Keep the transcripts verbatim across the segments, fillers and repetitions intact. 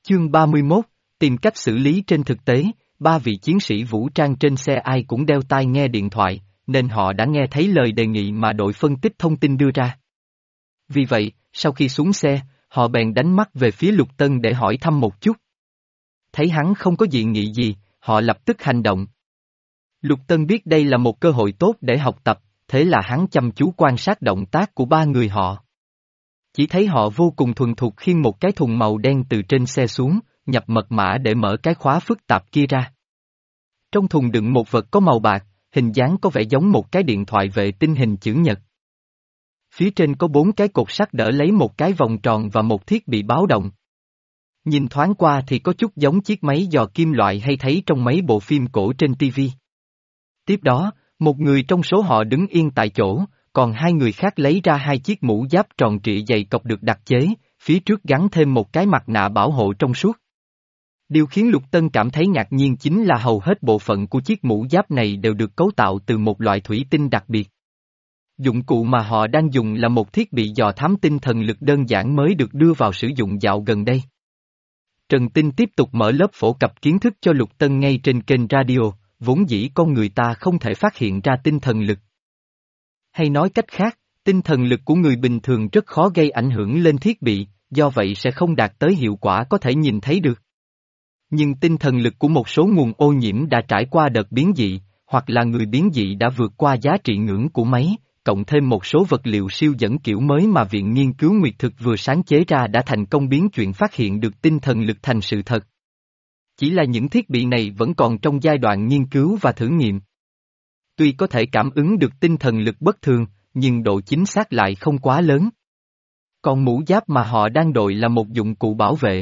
Chương ba mươi mốt, tìm cách xử lý. Trên thực tế, ba vị chiến sĩ vũ trang trên xe ai cũng đeo tai nghe điện thoại, nên họ đã nghe thấy lời đề nghị mà đội phân tích thông tin đưa ra. Vì vậy, sau khi xuống xe, họ bèn đánh mắt về phía Lục Tân để hỏi thăm một chút. Thấy hắn không có dị nghị gì, họ lập tức hành động. Lục Tân biết đây là một cơ hội tốt để học tập, thế là hắn chăm chú quan sát động tác của ba người họ. Chỉ thấy họ vô cùng thuần thục khiêng một cái thùng màu đen từ trên xe xuống, nhập mật mã để mở cái khóa phức tạp kia ra. Trong thùng đựng một vật có màu bạc, hình dáng có vẻ giống một cái điện thoại vệ tinh hình chữ nhật. Phía trên có bốn cái cột sắt đỡ lấy một cái vòng tròn và một thiết bị báo động. Nhìn thoáng qua thì có chút giống chiếc máy dò kim loại hay thấy trong mấy bộ phim cổ trên ti vi. Tiếp đó, một người trong số họ đứng yên tại chỗ, còn hai người khác lấy ra hai chiếc mũ giáp tròn trịa dày cọc được đặc chế, phía trước gắn thêm một cái mặt nạ bảo hộ trong suốt. Điều khiến Lục Tân cảm thấy ngạc nhiên chính là hầu hết bộ phận của chiếc mũ giáp này đều được cấu tạo từ một loại thủy tinh đặc biệt. Dụng cụ mà họ đang dùng là một thiết bị dò thám tinh thần lực đơn giản mới được đưa vào sử dụng dạo gần đây. Trần Tinh tiếp tục mở lớp phổ cập kiến thức cho Lục Tân ngay trên kênh radio, vốn dĩ con người ta không thể phát hiện ra tinh thần lực. Hay nói cách khác, tinh thần lực của người bình thường rất khó gây ảnh hưởng lên thiết bị, do vậy sẽ không đạt tới hiệu quả có thể nhìn thấy được. Nhưng tinh thần lực của một số nguồn ô nhiễm đã trải qua đợt biến dị, hoặc là người biến dị đã vượt qua giá trị ngưỡng của máy, cộng thêm một số vật liệu siêu dẫn kiểu mới mà Viện Nghiên cứu Nguyệt Thực vừa sáng chế ra đã thành công biến chuyện phát hiện được tinh thần lực thành sự thật. Chỉ là những thiết bị này vẫn còn trong giai đoạn nghiên cứu và thử nghiệm. Tuy có thể cảm ứng được tinh thần lực bất thường, nhưng độ chính xác lại không quá lớn. Còn mũ giáp mà họ đang đội là một dụng cụ bảo vệ,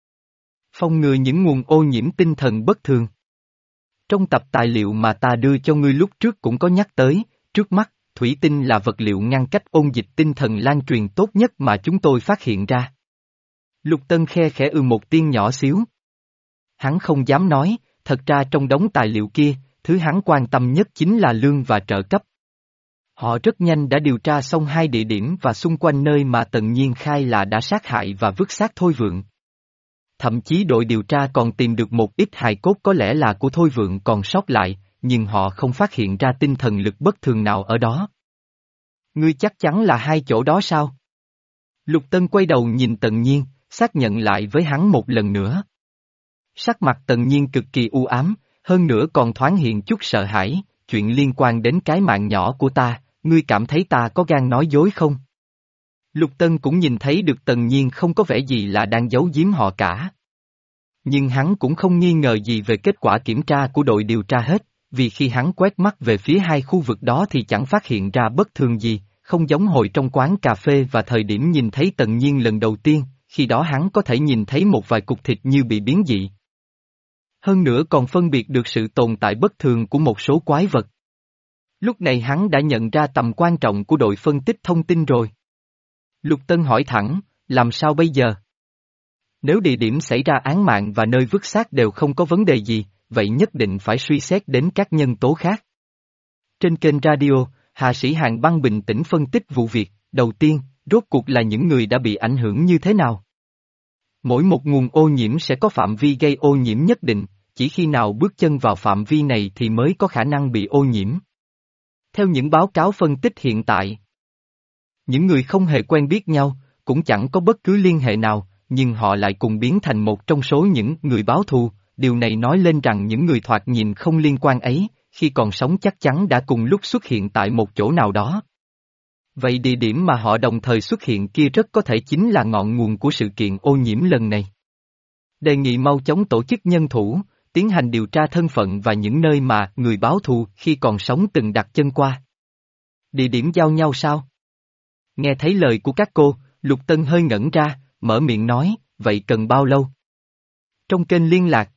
phòng ngừa những nguồn ô nhiễm tinh thần bất thường. Trong tập tài liệu mà ta đưa cho ngươi lúc trước cũng có nhắc tới, trước mắt, thủy tinh là vật liệu ngăn cách ôn dịch tinh thần lan truyền tốt nhất mà chúng tôi phát hiện ra. Lục Tân khe khẽ ư một tiếng nhỏ xíu. Hắn không dám nói, thật ra trong đống tài liệu kia, thứ hắn quan tâm nhất chính là lương và trợ cấp. Họ rất nhanh đã điều tra xong hai địa điểm và xung quanh nơi mà Tần Nhiên khai là đã sát hại và vứt xác Thôi Vượng. Thậm chí đội điều tra còn tìm được một ít hài cốt có lẽ là của Thôi Vượng còn sót lại, nhưng họ không phát hiện ra tinh thần lực bất thường nào ở đó. Ngươi chắc chắn là hai chỗ đó sao? Lục Tân quay đầu nhìn Tần Nhiên, xác nhận lại với hắn một lần nữa. Sắc mặt Tần Nhiên cực kỳ u ám, hơn nữa còn thoáng hiện chút sợ hãi, chuyện liên quan đến cái mạng nhỏ của ta, ngươi cảm thấy ta có gan nói dối không? Lục Tân cũng nhìn thấy được Tần Nhiên không có vẻ gì là đang giấu giếm họ cả. Nhưng hắn cũng không nghi ngờ gì về kết quả kiểm tra của đội điều tra hết, vì khi hắn quét mắt về phía hai khu vực đó thì chẳng phát hiện ra bất thường gì, không giống hồi trong quán cà phê và thời điểm nhìn thấy Tần Nhiên lần đầu tiên, khi đó hắn có thể nhìn thấy một vài cục thịt như bị biến dị. Hơn nữa còn phân biệt được sự tồn tại bất thường của một số quái vật. Lúc này hắn đã nhận ra tầm quan trọng của đội phân tích thông tin rồi. Lục Tân hỏi thẳng, làm sao bây giờ? Nếu địa điểm xảy ra án mạng và nơi vứt xác đều không có vấn đề gì, vậy nhất định phải suy xét đến các nhân tố khác. Trên kênh radio, Hạ sĩ Hàn Băng bình tĩnh phân tích vụ việc, đầu tiên, rốt cuộc là những người đã bị ảnh hưởng như thế nào? Mỗi một nguồn ô nhiễm sẽ có phạm vi gây ô nhiễm nhất định, chỉ khi nào bước chân vào phạm vi này thì mới có khả năng bị ô nhiễm. Theo những báo cáo phân tích hiện tại, những người không hề quen biết nhau, cũng chẳng có bất cứ liên hệ nào, nhưng họ lại cùng biến thành một trong số những người báo thù, điều này nói lên rằng những người thoạt nhìn không liên quan ấy, khi còn sống chắc chắn đã cùng lúc xuất hiện tại một chỗ nào đó. Vậy địa điểm mà họ đồng thời xuất hiện kia rất có thể chính là ngọn nguồn của sự kiện ô nhiễm lần này. Đề nghị mau chóng tổ chức nhân thủ, tiến hành điều tra thân phận và những nơi mà người báo thù khi còn sống từng đặt chân qua. Địa điểm giao nhau sao? Nghe thấy lời của các cô, Lục Tân hơi ngẩn ra, mở miệng nói, vậy cần bao lâu? Trong kênh liên lạc.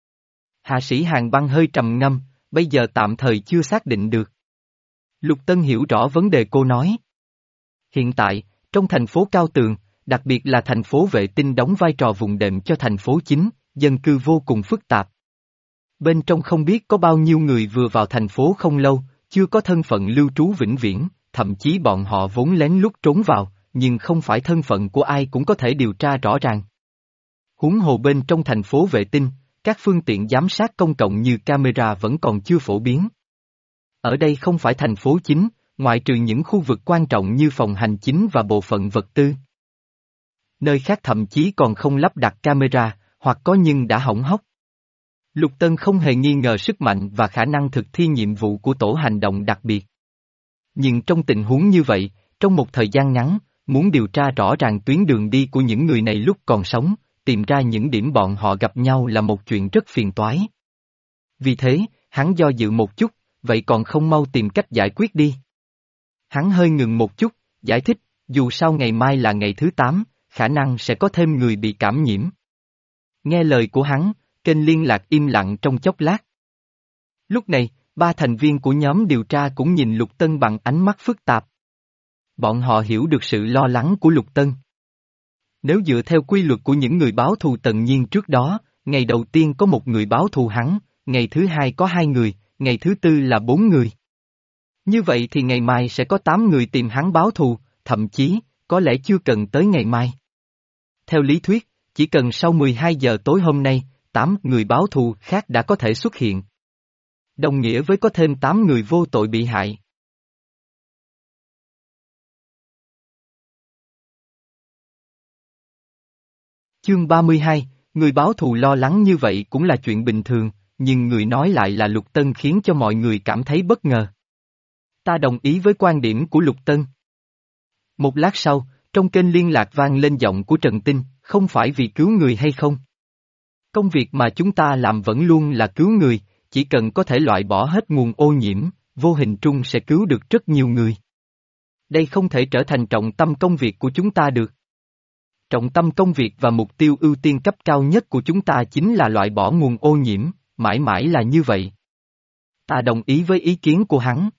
Hạ sĩ Hàn Băng hơi trầm ngâm, bây giờ tạm thời chưa xác định được. Lục Tân hiểu rõ vấn đề cô nói. Hiện tại, trong thành phố Cao Tường, đặc biệt là thành phố vệ tinh đóng vai trò vùng đệm cho thành phố chính, dân cư vô cùng phức tạp. Bên trong không biết có bao nhiêu người vừa vào thành phố không lâu, chưa có thân phận lưu trú vĩnh viễn, thậm chí bọn họ vốn lén lút trốn vào, nhưng không phải thân phận của ai cũng có thể điều tra rõ ràng. Huống hồ bên trong thành phố vệ tinh, các phương tiện giám sát công cộng như camera vẫn còn chưa phổ biến. Ở đây không phải thành phố chính, ngoại trừ những khu vực quan trọng như phòng hành chính và bộ phận vật tư. Nơi khác thậm chí còn không lắp đặt camera, hoặc có nhưng đã hỏng hóc. Lục Tân không hề nghi ngờ sức mạnh và khả năng thực thi nhiệm vụ của tổ hành động đặc biệt. Nhưng trong tình huống như vậy, trong một thời gian ngắn, muốn điều tra rõ ràng tuyến đường đi của những người này lúc còn sống, tìm ra những điểm bọn họ gặp nhau là một chuyện rất phiền toái. Vì thế, hắn do dự một chút, vậy còn không mau tìm cách giải quyết đi. Hắn hơi ngừng một chút, giải thích, dù sao ngày mai là ngày thứ tám, khả năng sẽ có thêm người bị cảm nhiễm. Nghe lời của hắn, kênh liên lạc im lặng trong chốc lát. Lúc này, ba thành viên của nhóm điều tra cũng nhìn Lục Tân bằng ánh mắt phức tạp. Bọn họ hiểu được sự lo lắng của Lục Tân. Nếu dựa theo quy luật của những người báo thù Tần Nhiên trước đó, ngày đầu tiên có một người báo thù hắn, ngày thứ hai có hai người, ngày thứ tư là bốn người. Như vậy thì ngày mai sẽ có tám người tìm hắn báo thù, thậm chí, có lẽ chưa cần tới ngày mai. Theo lý thuyết, chỉ cần sau mười hai giờ tối hôm nay, tám người báo thù khác đã có thể xuất hiện. Đồng nghĩa với có thêm tám người vô tội bị hại. Chương ba mươi hai, người báo thù lo lắng như vậy cũng là chuyện bình thường, nhưng người nói lại là Lục Tân khiến cho mọi người cảm thấy bất ngờ. Ta đồng ý với quan điểm của Lục Tân. Một lát sau, trong kênh liên lạc vang lên giọng của Trần Tinh, không phải vì cứu người hay không. Công việc mà chúng ta làm vẫn luôn là cứu người, chỉ cần có thể loại bỏ hết nguồn ô nhiễm, vô hình trung sẽ cứu được rất nhiều người. Đây không thể trở thành trọng tâm công việc của chúng ta được. Trọng tâm công việc và mục tiêu ưu tiên cấp cao nhất của chúng ta chính là loại bỏ nguồn ô nhiễm, mãi mãi là như vậy. Ta đồng ý với ý kiến của hắn.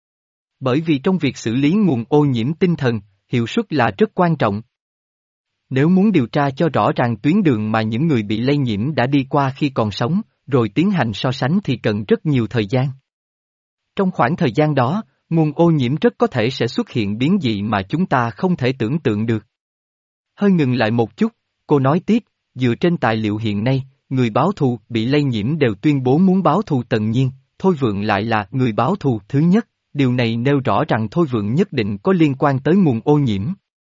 Bởi vì trong việc xử lý nguồn ô nhiễm tinh thần, hiệu suất là rất quan trọng. Nếu muốn điều tra cho rõ ràng tuyến đường mà những người bị lây nhiễm đã đi qua khi còn sống, rồi tiến hành so sánh thì cần rất nhiều thời gian. Trong khoảng thời gian đó, nguồn ô nhiễm rất có thể sẽ xuất hiện biến dị mà chúng ta không thể tưởng tượng được. Hơi ngừng lại một chút, cô nói tiếp, dựa trên tài liệu hiện nay, người báo thù bị lây nhiễm đều tuyên bố muốn báo thù Tần Nhiên, Thôi Vượng lại là người báo thù thứ nhất, điều này nêu rõ rằng Thôi Vượng nhất định có liên quan tới nguồn ô nhiễm.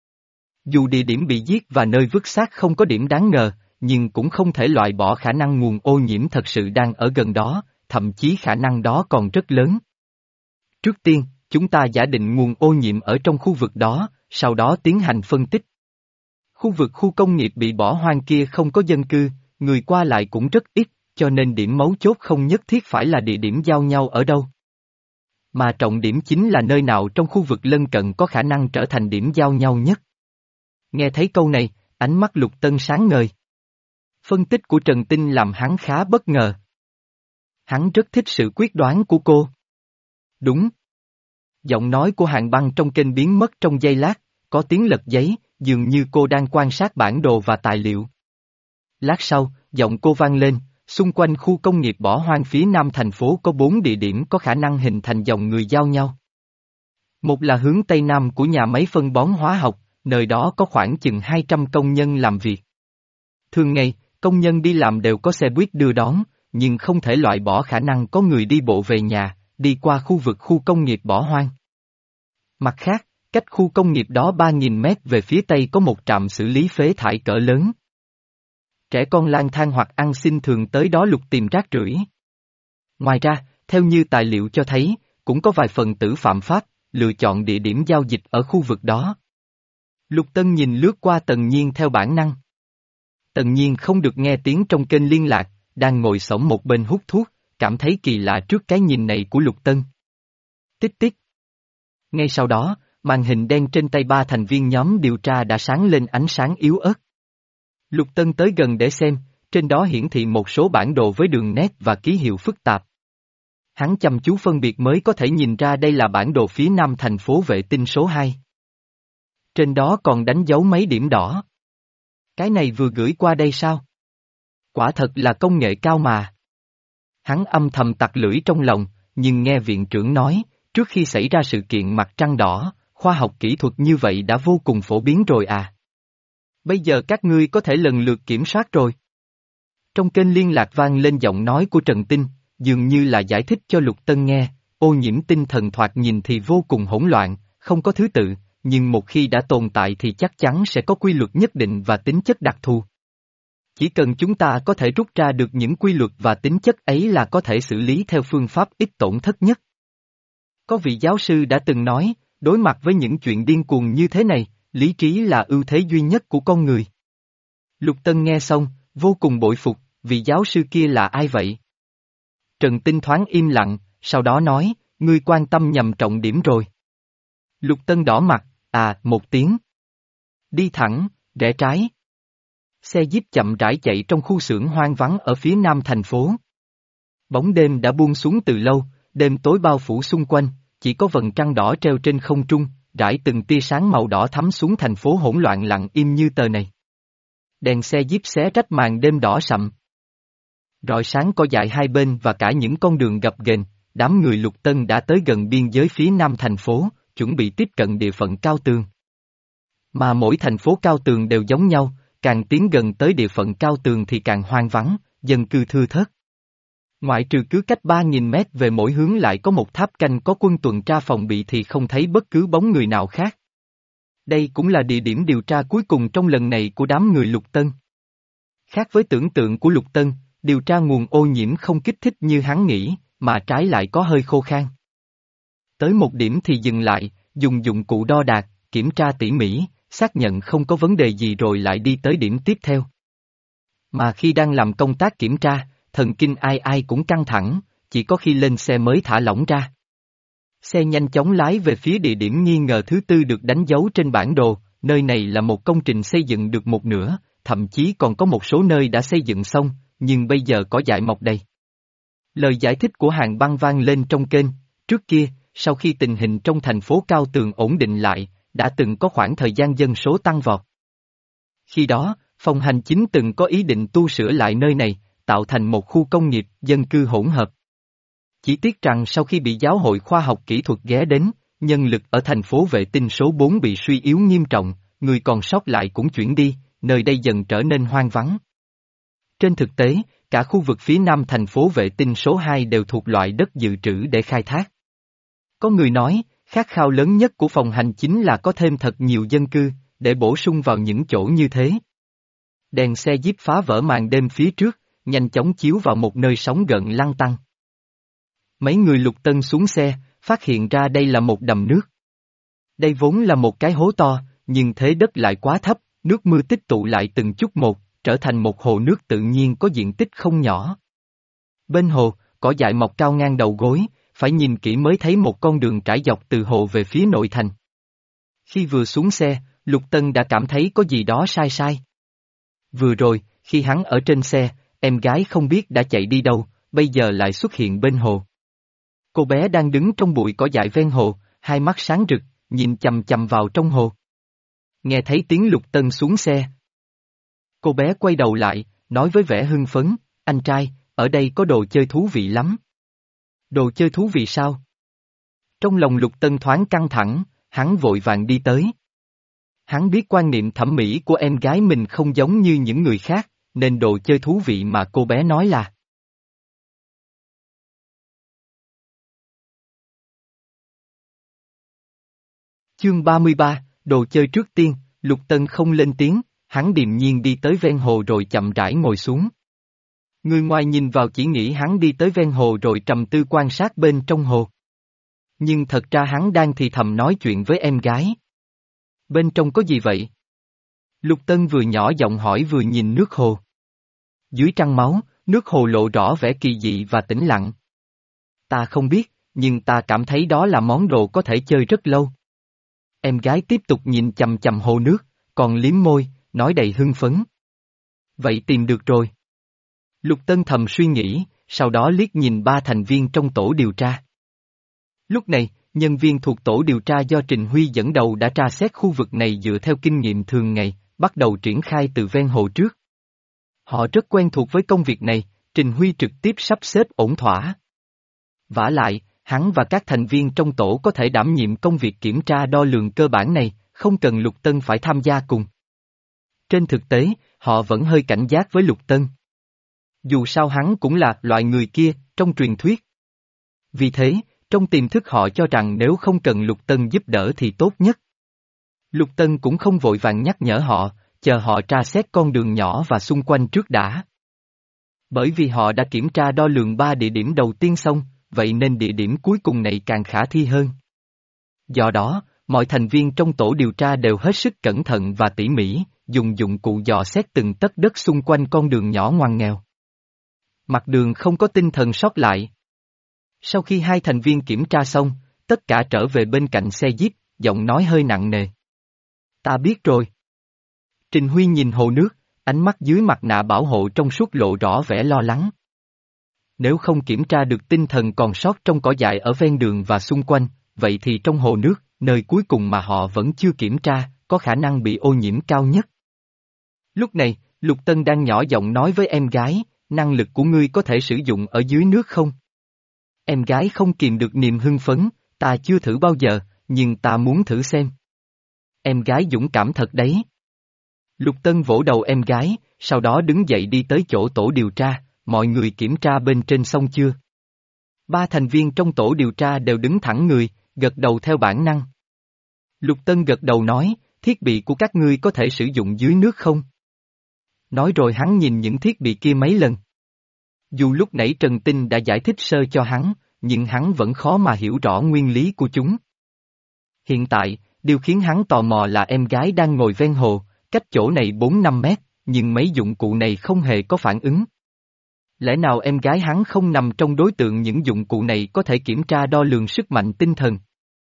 Dù địa điểm bị giết và nơi vứt xác không có điểm đáng ngờ, nhưng cũng không thể loại bỏ khả năng nguồn ô nhiễm thật sự đang ở gần đó, thậm chí khả năng đó còn rất lớn. Trước tiên, chúng ta giả định nguồn ô nhiễm ở trong khu vực đó, sau đó tiến hành phân tích. Khu vực khu công nghiệp bị bỏ hoang kia không có dân cư, người qua lại cũng rất ít, cho nên điểm mấu chốt không nhất thiết phải là địa điểm giao nhau ở đâu. Mà trọng điểm chính là nơi nào trong khu vực lân cận có khả năng trở thành điểm giao nhau nhất. Nghe thấy câu này, ánh mắt Lục Tân sáng ngời. Phân tích của Trần Tinh làm hắn khá bất ngờ. Hắn rất thích sự quyết đoán của cô. Đúng. Giọng nói của Hàn Băng trong kênh biến mất trong giây lát, có tiếng lật giấy, dường như cô đang quan sát bản đồ và tài liệu. Lát sau, giọng cô vang lên, xung quanh khu công nghiệp bỏ hoang phía nam thành phố có bốn địa điểm có khả năng hình thành dòng người giao nhau. Một là hướng tây nam của nhà máy phân bón hóa học, nơi đó có khoảng chừng hai trăm công nhân làm việc. Thường ngày, công nhân đi làm đều có xe buýt đưa đón, nhưng không thể loại bỏ khả năng có người đi bộ về nhà, đi qua khu vực khu công nghiệp bỏ hoang. Mặt khác, cách khu công nghiệp đó ba nghìn mét về phía tây có một trạm xử lý phế thải cỡ lớn. Trẻ con lang thang hoặc ăn xin thường tới đó lục tìm rác rưởi. Ngoài ra, theo như tài liệu cho thấy, cũng có vài phần tử phạm pháp, lựa chọn địa điểm giao dịch ở khu vực đó. Lục Tân nhìn lướt qua Tần Nhiên theo bản năng. Tần Nhiên không được nghe tiếng trong kênh liên lạc, đang ngồi xổm một bên hút thuốc, cảm thấy kỳ lạ trước cái nhìn này của Lục Tân. Tích tích. Ngay sau đó, màn hình đen trên tay ba thành viên nhóm điều tra đã sáng lên ánh sáng yếu ớt. Lục Tân tới gần để xem, trên đó hiển thị một số bản đồ với đường nét và ký hiệu phức tạp. Hắn chăm chú phân biệt mới có thể nhìn ra đây là bản đồ phía nam thành phố vệ tinh số hai. Trên đó còn đánh dấu mấy điểm đỏ. Cái này vừa gửi qua đây sao? Quả thật là công nghệ cao mà. Hắn âm thầm tặc lưỡi trong lòng, nhưng nghe viện trưởng nói, trước khi xảy ra sự kiện mặt trăng đỏ, khoa học kỹ thuật như vậy đã vô cùng phổ biến rồi à. Bây giờ các ngươi có thể lần lượt kiểm soát rồi. Trong kênh liên lạc vang lên giọng nói của Trần Tinh, dường như là giải thích cho Lục Tân nghe, ô nhiễm tinh thần thoạt nhìn thì vô cùng hỗn loạn, không có thứ tự, nhưng một khi đã tồn tại thì chắc chắn sẽ có quy luật nhất định và tính chất đặc thù. Chỉ cần chúng ta có thể rút ra được những quy luật và tính chất ấy là có thể xử lý theo phương pháp ít tổn thất nhất. Có vị giáo sư đã từng nói, đối mặt với những chuyện điên cuồng như thế này, lý trí là ưu thế duy nhất của con người. Lục Tân nghe xong, vô cùng bội phục, vị giáo sư kia là ai vậy? Trần Tinh thoáng im lặng, sau đó nói, ngươi quan tâm nhầm trọng điểm rồi. Lục Tân đỏ mặt, à, một tiếng. Đi thẳng, rẽ trái. Xe jeep chậm rãi chạy trong khu xưởng hoang vắng ở phía nam thành phố. Bóng đêm đã buông xuống từ lâu, đêm tối bao phủ xung quanh, chỉ có vầng trăng đỏ treo trên không trung, rải từng tia sáng màu đỏ thắm xuống thành phố hỗn loạn lặng im như tờ này. Đèn xe jeep xé rách màn đêm đỏ sậm. Rọi sáng có dại hai bên và cả những con đường gập ghềnh, đám người Lục Tân đã tới gần biên giới phía nam thành phố, chuẩn bị tiếp cận địa phận cao tường. Mà mỗi thành phố cao tường đều giống nhau, càng tiến gần tới địa phận cao tường thì càng hoang vắng, dân cư thưa thớt. Ngoại trừ cứ cách ba nghìn mét về mỗi hướng lại có một tháp canh có quân tuần tra phòng bị thì không thấy bất cứ bóng người nào khác. Đây cũng là địa điểm điều tra cuối cùng trong lần này của đám người Lục Tân. Khác với tưởng tượng của Lục Tân, điều tra nguồn ô nhiễm không kích thích như hắn nghĩ, mà trái lại có hơi khô khan. Tới một điểm thì dừng lại, dùng dụng cụ đo đạc, kiểm tra tỉ mỉ, xác nhận không có vấn đề gì rồi lại đi tới điểm tiếp theo. Mà khi đang làm công tác kiểm tra, thần kinh ai ai cũng căng thẳng, chỉ có khi lên xe mới thả lỏng ra. Xe nhanh chóng lái về phía địa điểm nghi ngờ thứ tư được đánh dấu trên bản đồ, nơi này là một công trình xây dựng được một nửa, thậm chí còn có một số nơi đã xây dựng xong, nhưng bây giờ cỏ dại mọc đầy. Lời giải thích của Hàng Băng vang lên trong kênh, trước kia, sau khi tình hình trong thành phố Cao Tường ổn định lại, đã từng có khoảng thời gian dân số tăng vọt. Khi đó, phòng hành chính từng có ý định tu sửa lại nơi này, tạo thành một khu công nghiệp, dân cư hỗn hợp. Chỉ tiếc rằng sau khi bị giáo hội khoa học kỹ thuật ghé đến, nhân lực ở thành phố vệ tinh số bốn bị suy yếu nghiêm trọng, người còn sót lại cũng chuyển đi, nơi đây dần trở nên hoang vắng. Trên thực tế, cả khu vực phía nam thành phố vệ tinh số hai đều thuộc loại đất dự trữ để khai thác. Có người nói, khát khao lớn nhất của phòng hành chính là có thêm thật nhiều dân cư, để bổ sung vào những chỗ như thế. Đèn xe jeep phá vỡ màn đêm phía trước, nhanh chóng chiếu vào một nơi sóng gợn lăn tăn. Mấy người Lục Tân xuống xe, phát hiện ra đây là một đầm nước. Đây vốn là một cái hố to, nhưng thế đất lại quá thấp, nước mưa tích tụ lại từng chút một, trở thành một hồ nước tự nhiên có diện tích không nhỏ. Bên hồ, cỏ dại mọc cao ngang đầu gối, phải nhìn kỹ mới thấy một con đường trải dọc từ hồ về phía nội thành. Khi vừa xuống xe, Lục Tân đã cảm thấy có gì đó sai sai. Vừa rồi, khi hắn ở trên xe, em gái không biết đã chạy đi đâu, bây giờ lại xuất hiện bên hồ. Cô bé đang đứng trong bụi cỏ dại ven hồ, hai mắt sáng rực, nhìn chằm chằm vào trong hồ. Nghe thấy tiếng Lục Tân xuống xe. Cô bé quay đầu lại, nói với vẻ hưng phấn, anh trai, ở đây có đồ chơi thú vị lắm. Đồ chơi thú vị sao? Trong lòng Lục Tân thoáng căng thẳng, hắn vội vàng đi tới. Hắn biết quan niệm thẩm mỹ của em gái mình không giống như những người khác, nên đồ chơi thú vị mà cô bé nói là. Chương ba mươi ba, đồ chơi trước tiên, Lục Tân không lên tiếng, hắn điềm nhiên đi tới ven hồ rồi chậm rãi ngồi xuống. Người ngoài nhìn vào chỉ nghĩ hắn đi tới ven hồ rồi trầm tư quan sát bên trong hồ. Nhưng thật ra hắn đang thì thầm nói chuyện với em gái. Bên trong có gì vậy? Lục Tân vừa nhỏ giọng hỏi vừa nhìn nước hồ. Dưới trăng máu, nước hồ lộ rõ vẻ kỳ dị và tĩnh lặng. Ta không biết, nhưng ta cảm thấy đó là món đồ có thể chơi rất lâu. Em gái tiếp tục nhìn chằm chằm hồ nước, còn liếm môi, nói đầy hưng phấn. Vậy tìm được rồi. Lục Tân thầm suy nghĩ, sau đó liếc nhìn ba thành viên trong tổ điều tra. Lúc này, nhân viên thuộc tổ điều tra do Trình Huy dẫn đầu đã tra xét khu vực này dựa theo kinh nghiệm thường ngày, bắt đầu triển khai từ ven hồ trước. Họ rất quen thuộc với công việc này, Trình Huy trực tiếp sắp xếp ổn thỏa. Vả lại, hắn và các thành viên trong tổ có thể đảm nhiệm công việc kiểm tra đo lường cơ bản này, không cần Lục Tân phải tham gia cùng. Trên thực tế, họ vẫn hơi cảnh giác với Lục Tân. Dù sao hắn cũng là loại người kia, trong truyền thuyết. Vì thế, trong tiềm thức họ cho rằng nếu không cần Lục Tân giúp đỡ thì tốt nhất. Lục Tân cũng không vội vàng nhắc nhở họ, chờ họ tra xét con đường nhỏ và xung quanh trước đã. Bởi vì họ đã kiểm tra đo lường ba địa điểm đầu tiên xong, vậy nên địa điểm cuối cùng này càng khả thi hơn. Do đó, mọi thành viên trong tổ điều tra đều hết sức cẩn thận và tỉ mỉ, dùng dụng cụ dò xét từng tấc đất xung quanh con đường nhỏ ngoằn nghèo. Mặt đường không có tinh thần sót lại. Sau khi hai thành viên kiểm tra xong, tất cả trở về bên cạnh xe jeep, giọng nói hơi nặng nề. Ta biết rồi. Trình Huy nhìn hồ nước, ánh mắt dưới mặt nạ bảo hộ trong suốt lộ rõ vẻ lo lắng. Nếu không kiểm tra được tinh thần còn sót trong cỏ dại ở ven đường và xung quanh, vậy thì trong hồ nước, nơi cuối cùng mà họ vẫn chưa kiểm tra, có khả năng bị ô nhiễm cao nhất. Lúc này, Lục Tân đang nhỏ giọng nói với em gái, năng lực của ngươi có thể sử dụng ở dưới nước không? Em gái không kìm được niềm hưng phấn, ta chưa thử bao giờ, nhưng ta muốn thử xem. Em gái dũng cảm thật đấy. Lục Tân vỗ đầu em gái, sau đó đứng dậy đi tới chỗ tổ điều tra, mọi người kiểm tra bên trên xong chưa? Ba thành viên trong tổ điều tra đều đứng thẳng người, gật đầu theo bản năng. Lục Tân gật đầu nói, thiết bị của các ngươi có thể sử dụng dưới nước không? Nói rồi hắn nhìn những thiết bị kia mấy lần. Dù lúc nãy Trần Tinh đã giải thích sơ cho hắn, nhưng hắn vẫn khó mà hiểu rõ nguyên lý của chúng. Hiện tại, điều khiến hắn tò mò là em gái đang ngồi ven hồ, cách chỗ này bốn năm mét, nhưng mấy dụng cụ này không hề có phản ứng. Lẽ nào em gái hắn không nằm trong đối tượng những dụng cụ này có thể kiểm tra đo lường sức mạnh tinh thần?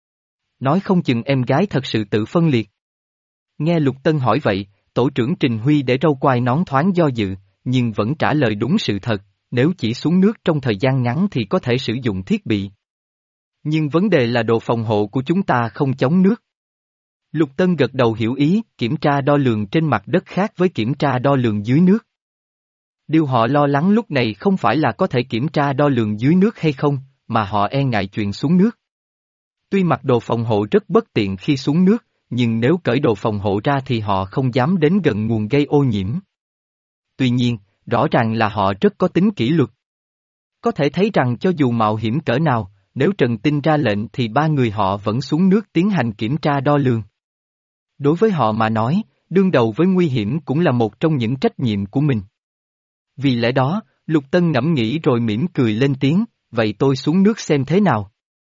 Nói không chừng em gái thật sự tự phân liệt. Nghe Lục Tân hỏi vậy, tổ trưởng Trình Huy để râu quai nón thoáng do dự, nhưng vẫn trả lời đúng sự thật, nếu chỉ xuống nước trong thời gian ngắn thì có thể sử dụng thiết bị. Nhưng vấn đề là đồ phòng hộ của chúng ta không chống nước. Lục Tân gật đầu hiểu ý, kiểm tra đo lường trên mặt đất khác với kiểm tra đo lường dưới nước. Điều họ lo lắng lúc này không phải là có thể kiểm tra đo lường dưới nước hay không, mà họ e ngại chuyện xuống nước. Tuy mặc đồ phòng hộ rất bất tiện khi xuống nước, nhưng nếu cởi đồ phòng hộ ra thì họ không dám đến gần nguồn gây ô nhiễm. Tuy nhiên, rõ ràng là họ rất có tính kỷ luật. Có thể thấy rằng cho dù mạo hiểm cỡ nào, nếu Trần Tinh ra lệnh thì ba người họ vẫn xuống nước tiến hành kiểm tra đo lường. Đối với họ mà nói, đương đầu với nguy hiểm cũng là một trong những trách nhiệm của mình. Vì lẽ đó, Lục Tân ngẫm nghĩ rồi mỉm cười lên tiếng, vậy tôi xuống nước xem thế nào.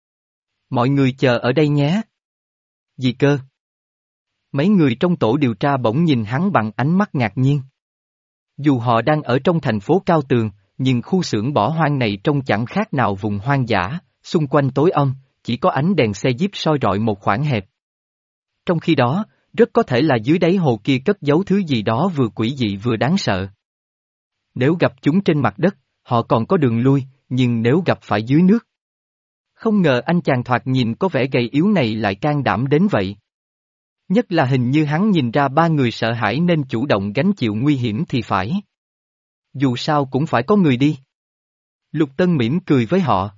Mọi người chờ ở đây nhé. Gì cơ? Mấy người trong tổ điều tra bỗng nhìn hắn bằng ánh mắt ngạc nhiên. Dù họ đang ở trong thành phố cao tường, nhưng khu xưởng bỏ hoang này trông chẳng khác nào vùng hoang dã, xung quanh tối om, chỉ có ánh đèn xe jeep soi rọi một khoảng hẹp. Trong khi đó, rất có thể là dưới đáy hồ kia cất giấu thứ gì đó vừa quỷ dị vừa đáng sợ. Nếu gặp chúng trên mặt đất, họ còn có đường lui, nhưng nếu gặp phải dưới nước. Không ngờ anh chàng thoạt nhìn có vẻ gầy yếu này lại can đảm đến vậy. Nhất là hình như hắn nhìn ra ba người sợ hãi nên chủ động gánh chịu nguy hiểm thì phải. Dù sao cũng phải có người đi. Lục Tân mỉm cười với họ.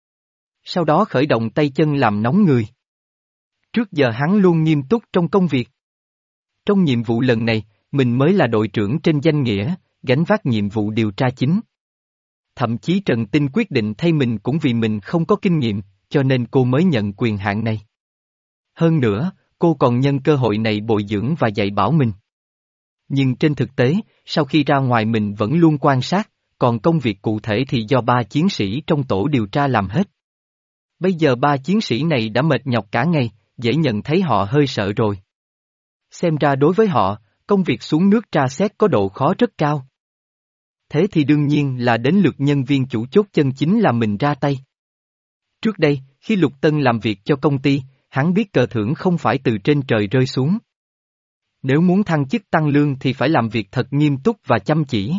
Sau đó khởi động tay chân làm nóng người. Trước giờ hắn luôn nghiêm túc trong công việc. Trong nhiệm vụ lần này, mình mới là đội trưởng trên danh nghĩa, gánh vác nhiệm vụ điều tra chính. Thậm chí Trần Tinh quyết định thay mình cũng vì mình không có kinh nghiệm, cho nên cô mới nhận quyền hạn này. Hơn nữa, cô còn nhân cơ hội này bồi dưỡng và dạy bảo mình. Nhưng trên thực tế, sau khi ra ngoài mình vẫn luôn quan sát, còn công việc cụ thể thì do ba chiến sĩ trong tổ điều tra làm hết. Bây giờ ba chiến sĩ này đã mệt nhọc cả ngày, dễ nhận thấy họ hơi sợ rồi. Xem ra đối với họ, công việc xuống nước tra xét có độ khó rất cao. Thế thì đương nhiên là đến lượt nhân viên chủ chốt chân chính là mình ra tay. Trước đây, khi Lục Tân làm việc cho công ty, hắn biết cờ thưởng không phải từ trên trời rơi xuống. Nếu muốn thăng chức tăng lương thì phải làm việc thật nghiêm túc và chăm chỉ.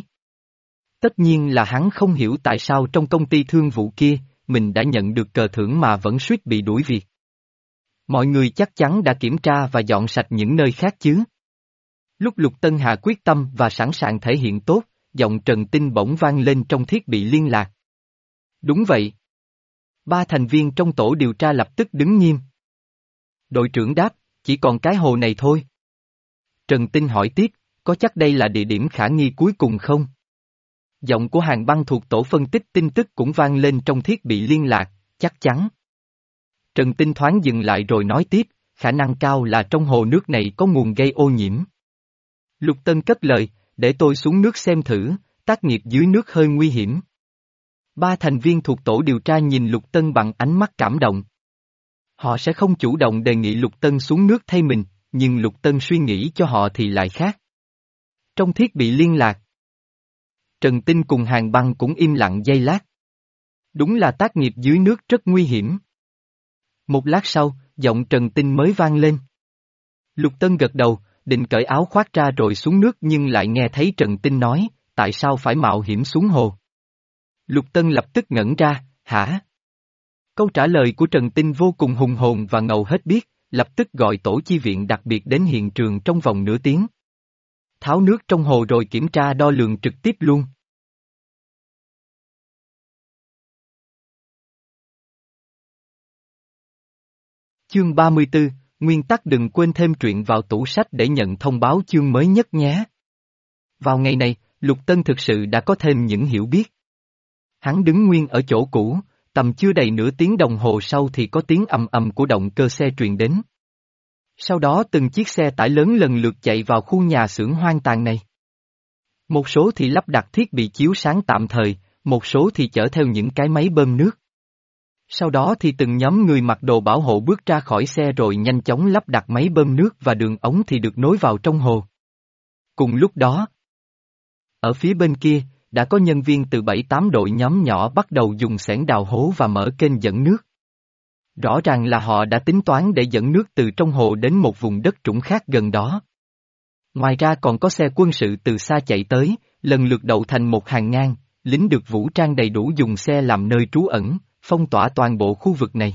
Tất nhiên là hắn không hiểu tại sao trong công ty thương vụ kia, mình đã nhận được cờ thưởng mà vẫn suýt bị đuổi việc. Mọi người chắc chắn đã kiểm tra và dọn sạch những nơi khác chứ. Lúc Lục Tân hạ quyết tâm và sẵn sàng thể hiện tốt, giọng Trần Tinh bỗng vang lên trong thiết bị liên lạc. Đúng vậy. Ba thành viên trong tổ điều tra lập tức đứng nghiêm. Đội trưởng đáp, chỉ còn cái hồ này thôi. Trần Tinh hỏi tiếp, có chắc đây là địa điểm khả nghi cuối cùng không? Giọng của Hàn Băng thuộc tổ phân tích tin tức cũng vang lên trong thiết bị liên lạc, chắc chắn. Trần Tinh thoáng dừng lại rồi nói tiếp, khả năng cao là trong hồ nước này có nguồn gây ô nhiễm. Lục Tân cất lời, để tôi xuống nước xem thử, tác nghiệp dưới nước hơi nguy hiểm. Ba thành viên thuộc tổ điều tra nhìn Lục Tân bằng ánh mắt cảm động. Họ sẽ không chủ động đề nghị Lục Tân xuống nước thay mình, nhưng Lục Tân suy nghĩ cho họ thì lại khác. Trong thiết bị liên lạc, Trần Tinh cùng Hàn Băng cũng im lặng giây lát. Đúng là tác nghiệp dưới nước rất nguy hiểm. Một lát sau, giọng Trần Tinh mới vang lên. Lục Tân gật đầu, định cởi áo khoác ra rồi xuống nước nhưng lại nghe thấy Trần Tinh nói, tại sao phải mạo hiểm xuống hồ? Lục Tân lập tức ngẩn ra, hả? Câu trả lời của Trần Tinh vô cùng hùng hồn và ngầu hết biết, lập tức gọi tổ chi viện đặc biệt đến hiện trường trong vòng nửa tiếng. Tháo nước trong hồ rồi kiểm tra đo lường trực tiếp luôn. Chương ba mươi tư, nguyên tắc đừng quên thêm truyện vào tủ sách để nhận thông báo chương mới nhất nhé. Vào ngày này, Lục Tân thực sự đã có thêm những hiểu biết. Hắn đứng nguyên ở chỗ cũ, tầm chưa đầy nửa tiếng đồng hồ sau thì có tiếng ầm ầm của động cơ xe truyền đến. Sau đó từng chiếc xe tải lớn lần lượt chạy vào khu nhà xưởng hoang tàn này. Một số thì lắp đặt thiết bị chiếu sáng tạm thời, một số thì chở theo những cái máy bơm nước. Sau đó thì từng nhóm người mặc đồ bảo hộ bước ra khỏi xe rồi nhanh chóng lắp đặt máy bơm nước và đường ống thì được nối vào trong hồ. Cùng lúc đó, ở phía bên kia, đã có nhân viên từ bảy tám đội nhóm nhỏ bắt đầu dùng xẻng đào hố và mở kênh dẫn nước. Rõ ràng là họ đã tính toán để dẫn nước từ trong hồ đến một vùng đất trũng khác gần đó. Ngoài ra còn có xe quân sự từ xa chạy tới, lần lượt đậu thành một hàng ngang, lính được vũ trang đầy đủ dùng xe làm nơi trú ẩn, phong tỏa toàn bộ khu vực này.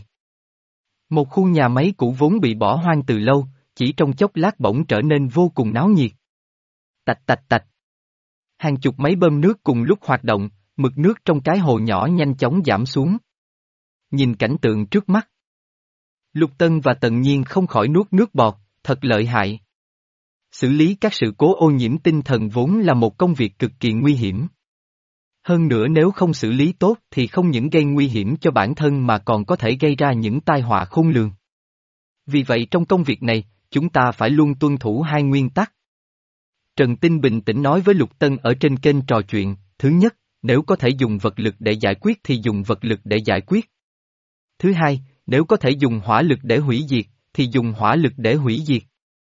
Một khu nhà máy cũ vốn bị bỏ hoang từ lâu, chỉ trong chốc lát bỗng trở nên vô cùng náo nhiệt. Tạch tạch tạch. Hàng chục máy bơm nước cùng lúc hoạt động, mực nước trong cái hồ nhỏ nhanh chóng giảm xuống. Nhìn cảnh tượng trước mắt, Lục Tân và Tần Nhiên không khỏi nuốt nước bọt, thật lợi hại. Xử lý các sự cố ô nhiễm tinh thần vốn là một công việc cực kỳ nguy hiểm. Hơn nữa nếu không xử lý tốt thì không những gây nguy hiểm cho bản thân mà còn có thể gây ra những tai họa khôn lường. Vì vậy trong công việc này, chúng ta phải luôn tuân thủ hai nguyên tắc. Trần Tinh bình tĩnh nói với Lục Tân ở trên kênh trò chuyện, thứ nhất, nếu có thể dùng vật lực để giải quyết thì dùng vật lực để giải quyết. Thứ hai, nếu có thể dùng hỏa lực để hủy diệt, thì dùng hỏa lực để hủy diệt.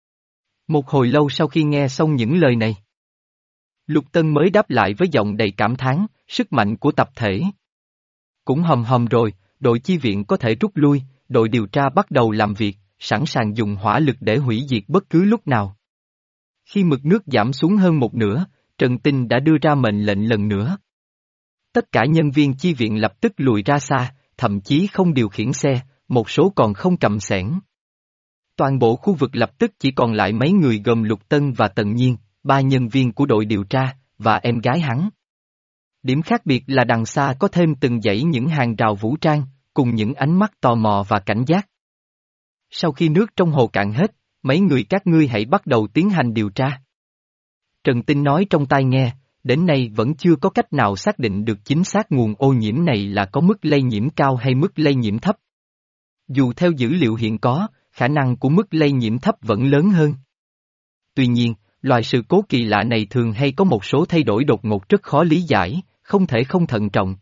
Một hồi lâu sau khi nghe xong những lời này, Lục Tân mới đáp lại với giọng đầy cảm thán, sức mạnh của tập thể. Cũng hầm hầm rồi, đội chi viện có thể rút lui, đội điều tra bắt đầu làm việc, sẵn sàng dùng hỏa lực để hủy diệt bất cứ lúc nào. Khi mực nước giảm xuống hơn một nửa, Trần Tinh đã đưa ra mệnh lệnh lần nữa. Tất cả nhân viên chi viện lập tức lùi ra xa, thậm chí không điều khiển xe, một số còn không cầm xẻng. Toàn bộ khu vực lập tức chỉ còn lại mấy người gồm Lục Tân và Tần Nhiên, ba nhân viên của đội điều tra, và em gái hắn. Điểm khác biệt là đằng xa có thêm từng dãy những hàng rào vũ trang, cùng những ánh mắt tò mò và cảnh giác. Sau khi nước trong hồ cạn hết, mấy người các ngươi hãy bắt đầu tiến hành điều tra. Trần Tinh nói trong tai nghe, đến nay vẫn chưa có cách nào xác định được chính xác nguồn ô nhiễm này là có mức lây nhiễm cao hay mức lây nhiễm thấp. Dù theo dữ liệu hiện có, khả năng của mức lây nhiễm thấp vẫn lớn hơn. Tuy nhiên, loại sự cố kỳ lạ này thường hay có một số thay đổi đột ngột rất khó lý giải, không thể không thận trọng.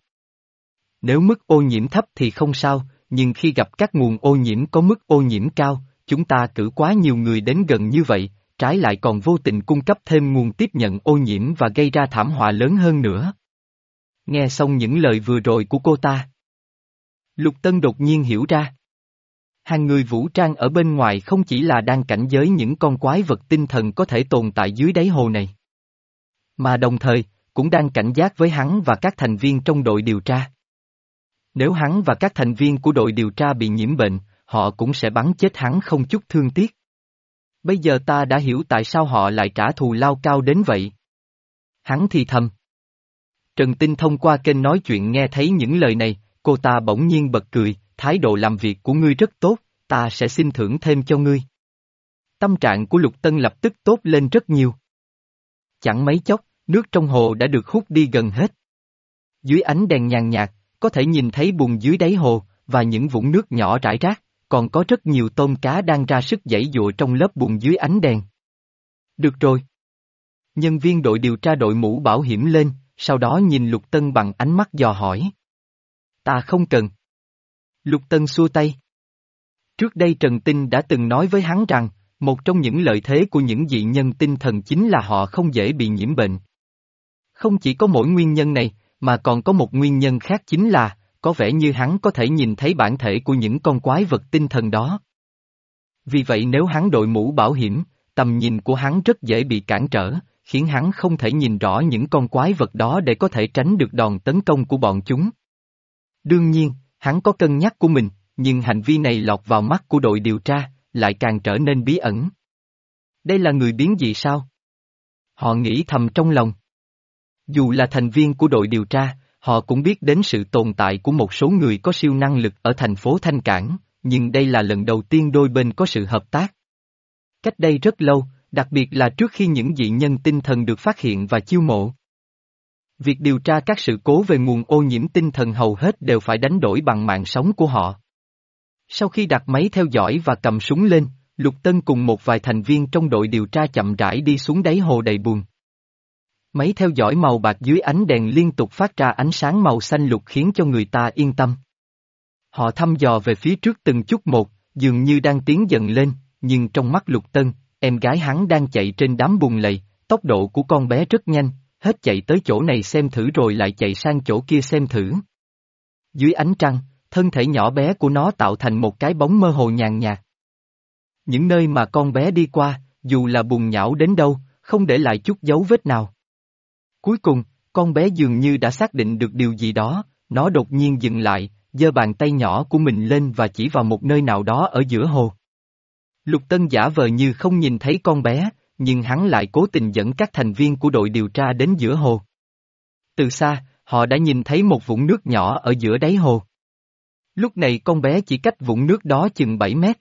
Nếu mức ô nhiễm thấp thì không sao, nhưng khi gặp các nguồn ô nhiễm có mức ô nhiễm cao, chúng ta cử quá nhiều người đến gần như vậy, trái lại còn vô tình cung cấp thêm nguồn tiếp nhận ô nhiễm và gây ra thảm họa lớn hơn nữa. Nghe xong những lời vừa rồi của cô ta, Lục Tân đột nhiên hiểu ra. Hàng người vũ trang ở bên ngoài không chỉ là đang cảnh giới những con quái vật tinh thần có thể tồn tại dưới đáy hồ này, mà đồng thời, cũng đang cảnh giác với hắn và các thành viên trong đội điều tra. Nếu hắn và các thành viên của đội điều tra bị nhiễm bệnh, họ cũng sẽ bắn chết hắn không chút thương tiếc. Bây giờ ta đã hiểu tại sao họ lại trả thù lao cao đến vậy. Hắn thì thầm. Trần Tinh thông qua kênh nói chuyện nghe thấy những lời này, cô ta bỗng nhiên bật cười, thái độ làm việc của ngươi rất tốt, ta sẽ xin thưởng thêm cho ngươi. Tâm trạng của Lục Tân lập tức tốt lên rất nhiều. Chẳng mấy chốc, nước trong hồ đã được hút đi gần hết. Dưới ánh đèn nhàn nhạt, có thể nhìn thấy bùn dưới đáy hồ, và những vũng nước nhỏ rải rác, còn có rất nhiều tôm cá đang ra sức giãy giụa trong lớp bùn dưới ánh đèn. Được rồi. Nhân viên đội điều tra đội mũ bảo hiểm lên, sau đó nhìn Lục Tân bằng ánh mắt dò hỏi. Ta không cần. Lục Tân xua tay. Trước đây Trần Tinh đã từng nói với hắn rằng, một trong những lợi thế của những dị nhân tinh thần chính là họ không dễ bị nhiễm bệnh. Không chỉ có mỗi nguyên nhân này, mà còn có một nguyên nhân khác chính là, có vẻ như hắn có thể nhìn thấy bản thể của những con quái vật tinh thần đó. Vì vậy nếu hắn đội mũ bảo hiểm, tầm nhìn của hắn rất dễ bị cản trở, khiến hắn không thể nhìn rõ những con quái vật đó để có thể tránh được đòn tấn công của bọn chúng. Đương nhiên, hắn có cân nhắc của mình, nhưng hành vi này lọt vào mắt của đội điều tra, lại càng trở nên bí ẩn. Đây là người biến dị sao? Họ nghĩ thầm trong lòng. Dù là thành viên của đội điều tra, họ cũng biết đến sự tồn tại của một số người có siêu năng lực ở thành phố Thanh Cảng, nhưng đây là lần đầu tiên đôi bên có sự hợp tác. Cách đây rất lâu, đặc biệt là trước khi những dị nhân tinh thần được phát hiện và chiêu mộ. Việc điều tra các sự cố về nguồn ô nhiễm tinh thần hầu hết đều phải đánh đổi bằng mạng sống của họ. Sau khi đặt máy theo dõi và cầm súng lên, Lục Tân cùng một vài thành viên trong đội điều tra chậm rãi đi xuống đáy hồ đầy bùn. Máy theo dõi màu bạc dưới ánh đèn liên tục phát ra ánh sáng màu xanh lục khiến cho người ta yên tâm. Họ thăm dò về phía trước từng chút một, dường như đang tiến dần lên, nhưng trong mắt Lục Tân, em gái hắn đang chạy trên đám bùn lầy, tốc độ của con bé rất nhanh, hết chạy tới chỗ này xem thử rồi lại chạy sang chỗ kia xem thử. Dưới ánh trăng, thân thể nhỏ bé của nó tạo thành một cái bóng mơ hồ nhàn nhạt. Những nơi mà con bé đi qua, dù là bùn nhão đến đâu, không để lại chút dấu vết nào. Cuối cùng, con bé dường như đã xác định được điều gì đó, nó đột nhiên dừng lại, giơ bàn tay nhỏ của mình lên và chỉ vào một nơi nào đó ở giữa hồ. Lục Tân giả vờ như không nhìn thấy con bé, nhưng hắn lại cố tình dẫn các thành viên của đội điều tra đến giữa hồ. Từ xa, họ đã nhìn thấy một vũng nước nhỏ ở giữa đáy hồ. Lúc này con bé chỉ cách vũng nước đó chừng bảy mét.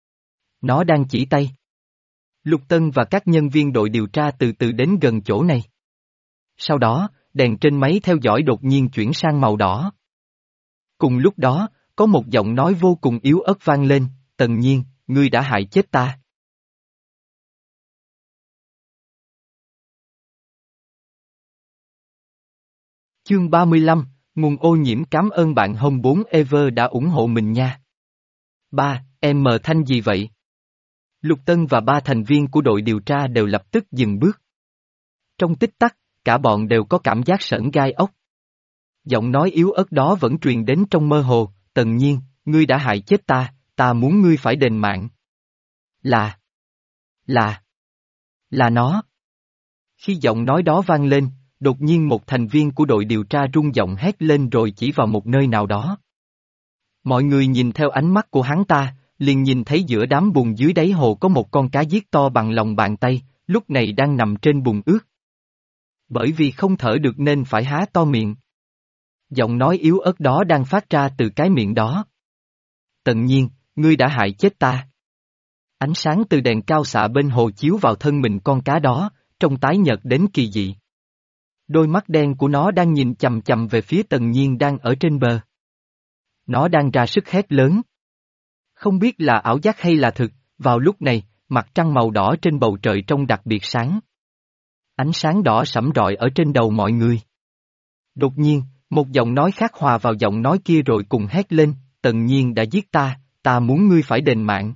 Nó đang chỉ tay. Lục Tân và các nhân viên đội điều tra từ từ đến gần chỗ này. Sau đó, đèn trên máy theo dõi đột nhiên chuyển sang màu đỏ. Cùng lúc đó, có một giọng nói vô cùng yếu ớt vang lên, Tần Nhiên, ngươi đã hại chết ta. Chương ba mươi lăm, nguồn ô nhiễm. Cảm ơn bạn Home bốn Ever đã ủng hộ mình nha. Ba, em mờ thanh gì vậy? Lục Tân và ba thành viên của đội điều tra đều lập tức dừng bước. Trong tích tắc, cả bọn đều có cảm giác sởn gai ốc. Giọng nói yếu ớt đó vẫn truyền đến trong mơ hồ, Tần Nhiên, ngươi đã hại chết ta, ta muốn ngươi phải đền mạng. Là... là... là nó. Khi giọng nói đó vang lên, đột nhiên một thành viên của đội điều tra rung giọng hét lên rồi chỉ vào một nơi nào đó. Mọi người nhìn theo ánh mắt của hắn ta, liền nhìn thấy giữa đám bùn dưới đáy hồ có một con cá giết to bằng lòng bàn tay, lúc này đang nằm trên bùn ướt. Bởi vì không thở được nên phải há to miệng. Giọng nói yếu ớt đó đang phát ra từ cái miệng đó. Tần Nhiên, ngươi đã hại chết ta. Ánh sáng từ đèn cao xạ bên hồ chiếu vào thân mình con cá đó, trông tái nhợt đến kỳ dị. Đôi mắt đen của nó đang nhìn chằm chằm về phía Tần Nhiên đang ở trên bờ. Nó đang ra sức hét lớn. Không biết là ảo giác hay là thực, vào lúc này, mặt trăng màu đỏ trên bầu trời trông đặc biệt sáng. Ánh sáng đỏ sẫm rọi ở trên đầu mọi người. Đột nhiên, một giọng nói khác hòa vào giọng nói kia rồi cùng hét lên, Tần Nhiên đã giết ta, ta muốn ngươi phải đền mạng.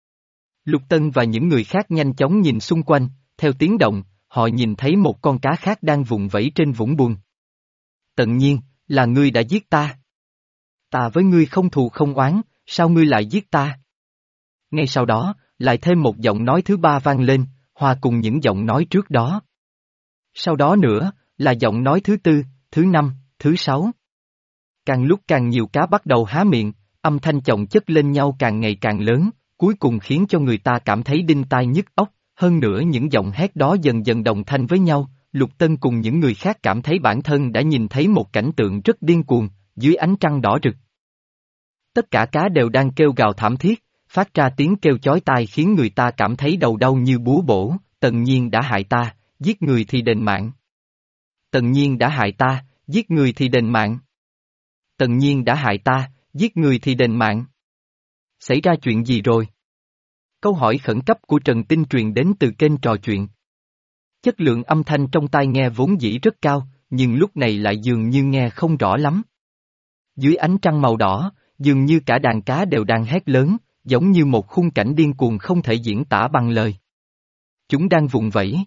Lục Tân và những người khác nhanh chóng nhìn xung quanh, theo tiếng động, họ nhìn thấy một con cá khác đang vùng vẫy trên vũng bùn. Tần Nhiên, là ngươi đã giết ta. Ta với ngươi không thù không oán, sao ngươi lại giết ta? Ngay sau đó, lại thêm một giọng nói thứ ba vang lên, hòa cùng những giọng nói trước đó. Sau đó nữa, là giọng nói thứ tư, thứ năm, thứ sáu. Càng lúc càng nhiều cá bắt đầu há miệng, âm thanh chồng chất lên nhau càng ngày càng lớn, cuối cùng khiến cho người ta cảm thấy đinh tai nhức óc. Hơn nữa những giọng hét đó dần dần đồng thanh với nhau, Lục Tân cùng những người khác cảm thấy bản thân đã nhìn thấy một cảnh tượng rất điên cuồng, dưới ánh trăng đỏ rực. Tất cả cá đều đang kêu gào thảm thiết, phát ra tiếng kêu chói tai khiến người ta cảm thấy đầu đau như búa bổ, Tần Nhiên đã hại ta, giết người thì đền mạng. Tần Nhiên đã hại ta, giết người thì đền mạng. Tần Nhiên đã hại ta, giết người thì đền mạng. Xảy ra chuyện gì rồi? Câu hỏi khẩn cấp của Trần Tinh truyền đến từ kênh trò chuyện. Chất lượng âm thanh trong tai nghe vốn dĩ rất cao, nhưng lúc này lại dường như nghe không rõ lắm. Dưới ánh trăng màu đỏ, dường như cả đàn cá đều đang hét lớn, giống như một khung cảnh điên cuồng không thể diễn tả bằng lời. Chúng đang vùng vẫy.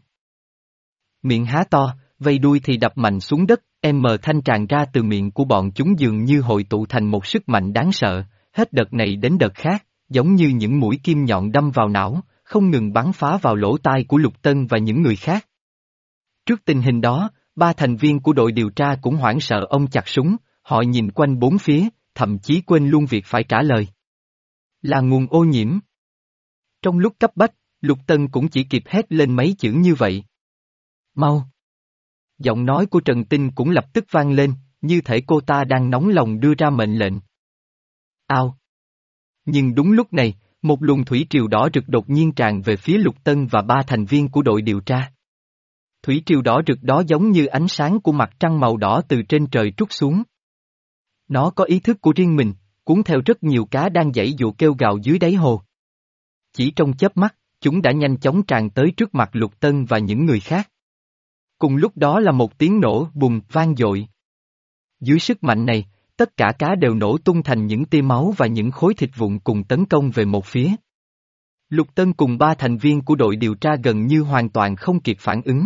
Miệng há to, vây đuôi thì đập mạnh xuống đất, em mờ thanh tràn ra từ miệng của bọn chúng dường như hội tụ thành một sức mạnh đáng sợ, hết đợt này đến đợt khác, giống như những mũi kim nhọn đâm vào não, không ngừng bắn phá vào lỗ tai của Lục Tân và những người khác. Trước tình hình đó, ba thành viên của đội điều tra cũng hoảng sợ ôm chặt súng, họ nhìn quanh bốn phía, thậm chí quên luôn việc phải trả lời. Là nguồn ô nhiễm. Trong lúc cấp bách, Lục Tân cũng chỉ kịp hét lên mấy chữ như vậy. Mau! Giọng nói của Trần Tinh cũng lập tức vang lên, như thể cô ta đang nóng lòng đưa ra mệnh lệnh. Ao! Nhưng đúng lúc này, một luồng thủy triều đỏ rực đột nhiên tràn về phía Lục Tân và ba thành viên của đội điều tra. Thủy triều đỏ rực đó giống như ánh sáng của mặt trăng màu đỏ từ trên trời trút xuống. Nó có ý thức của riêng mình, cuốn theo rất nhiều cá đang giãy dụa kêu gào dưới đáy hồ. Chỉ trong chớp mắt, chúng đã nhanh chóng tràn tới trước mặt Lục Tân và những người khác. Cùng lúc đó là một tiếng nổ bùng vang dội. Dưới sức mạnh này, tất cả cá đều nổ tung thành những tia máu và những khối thịt vụn cùng tấn công về một phía. Lục Tân cùng ba thành viên của đội điều tra gần như hoàn toàn không kịp phản ứng.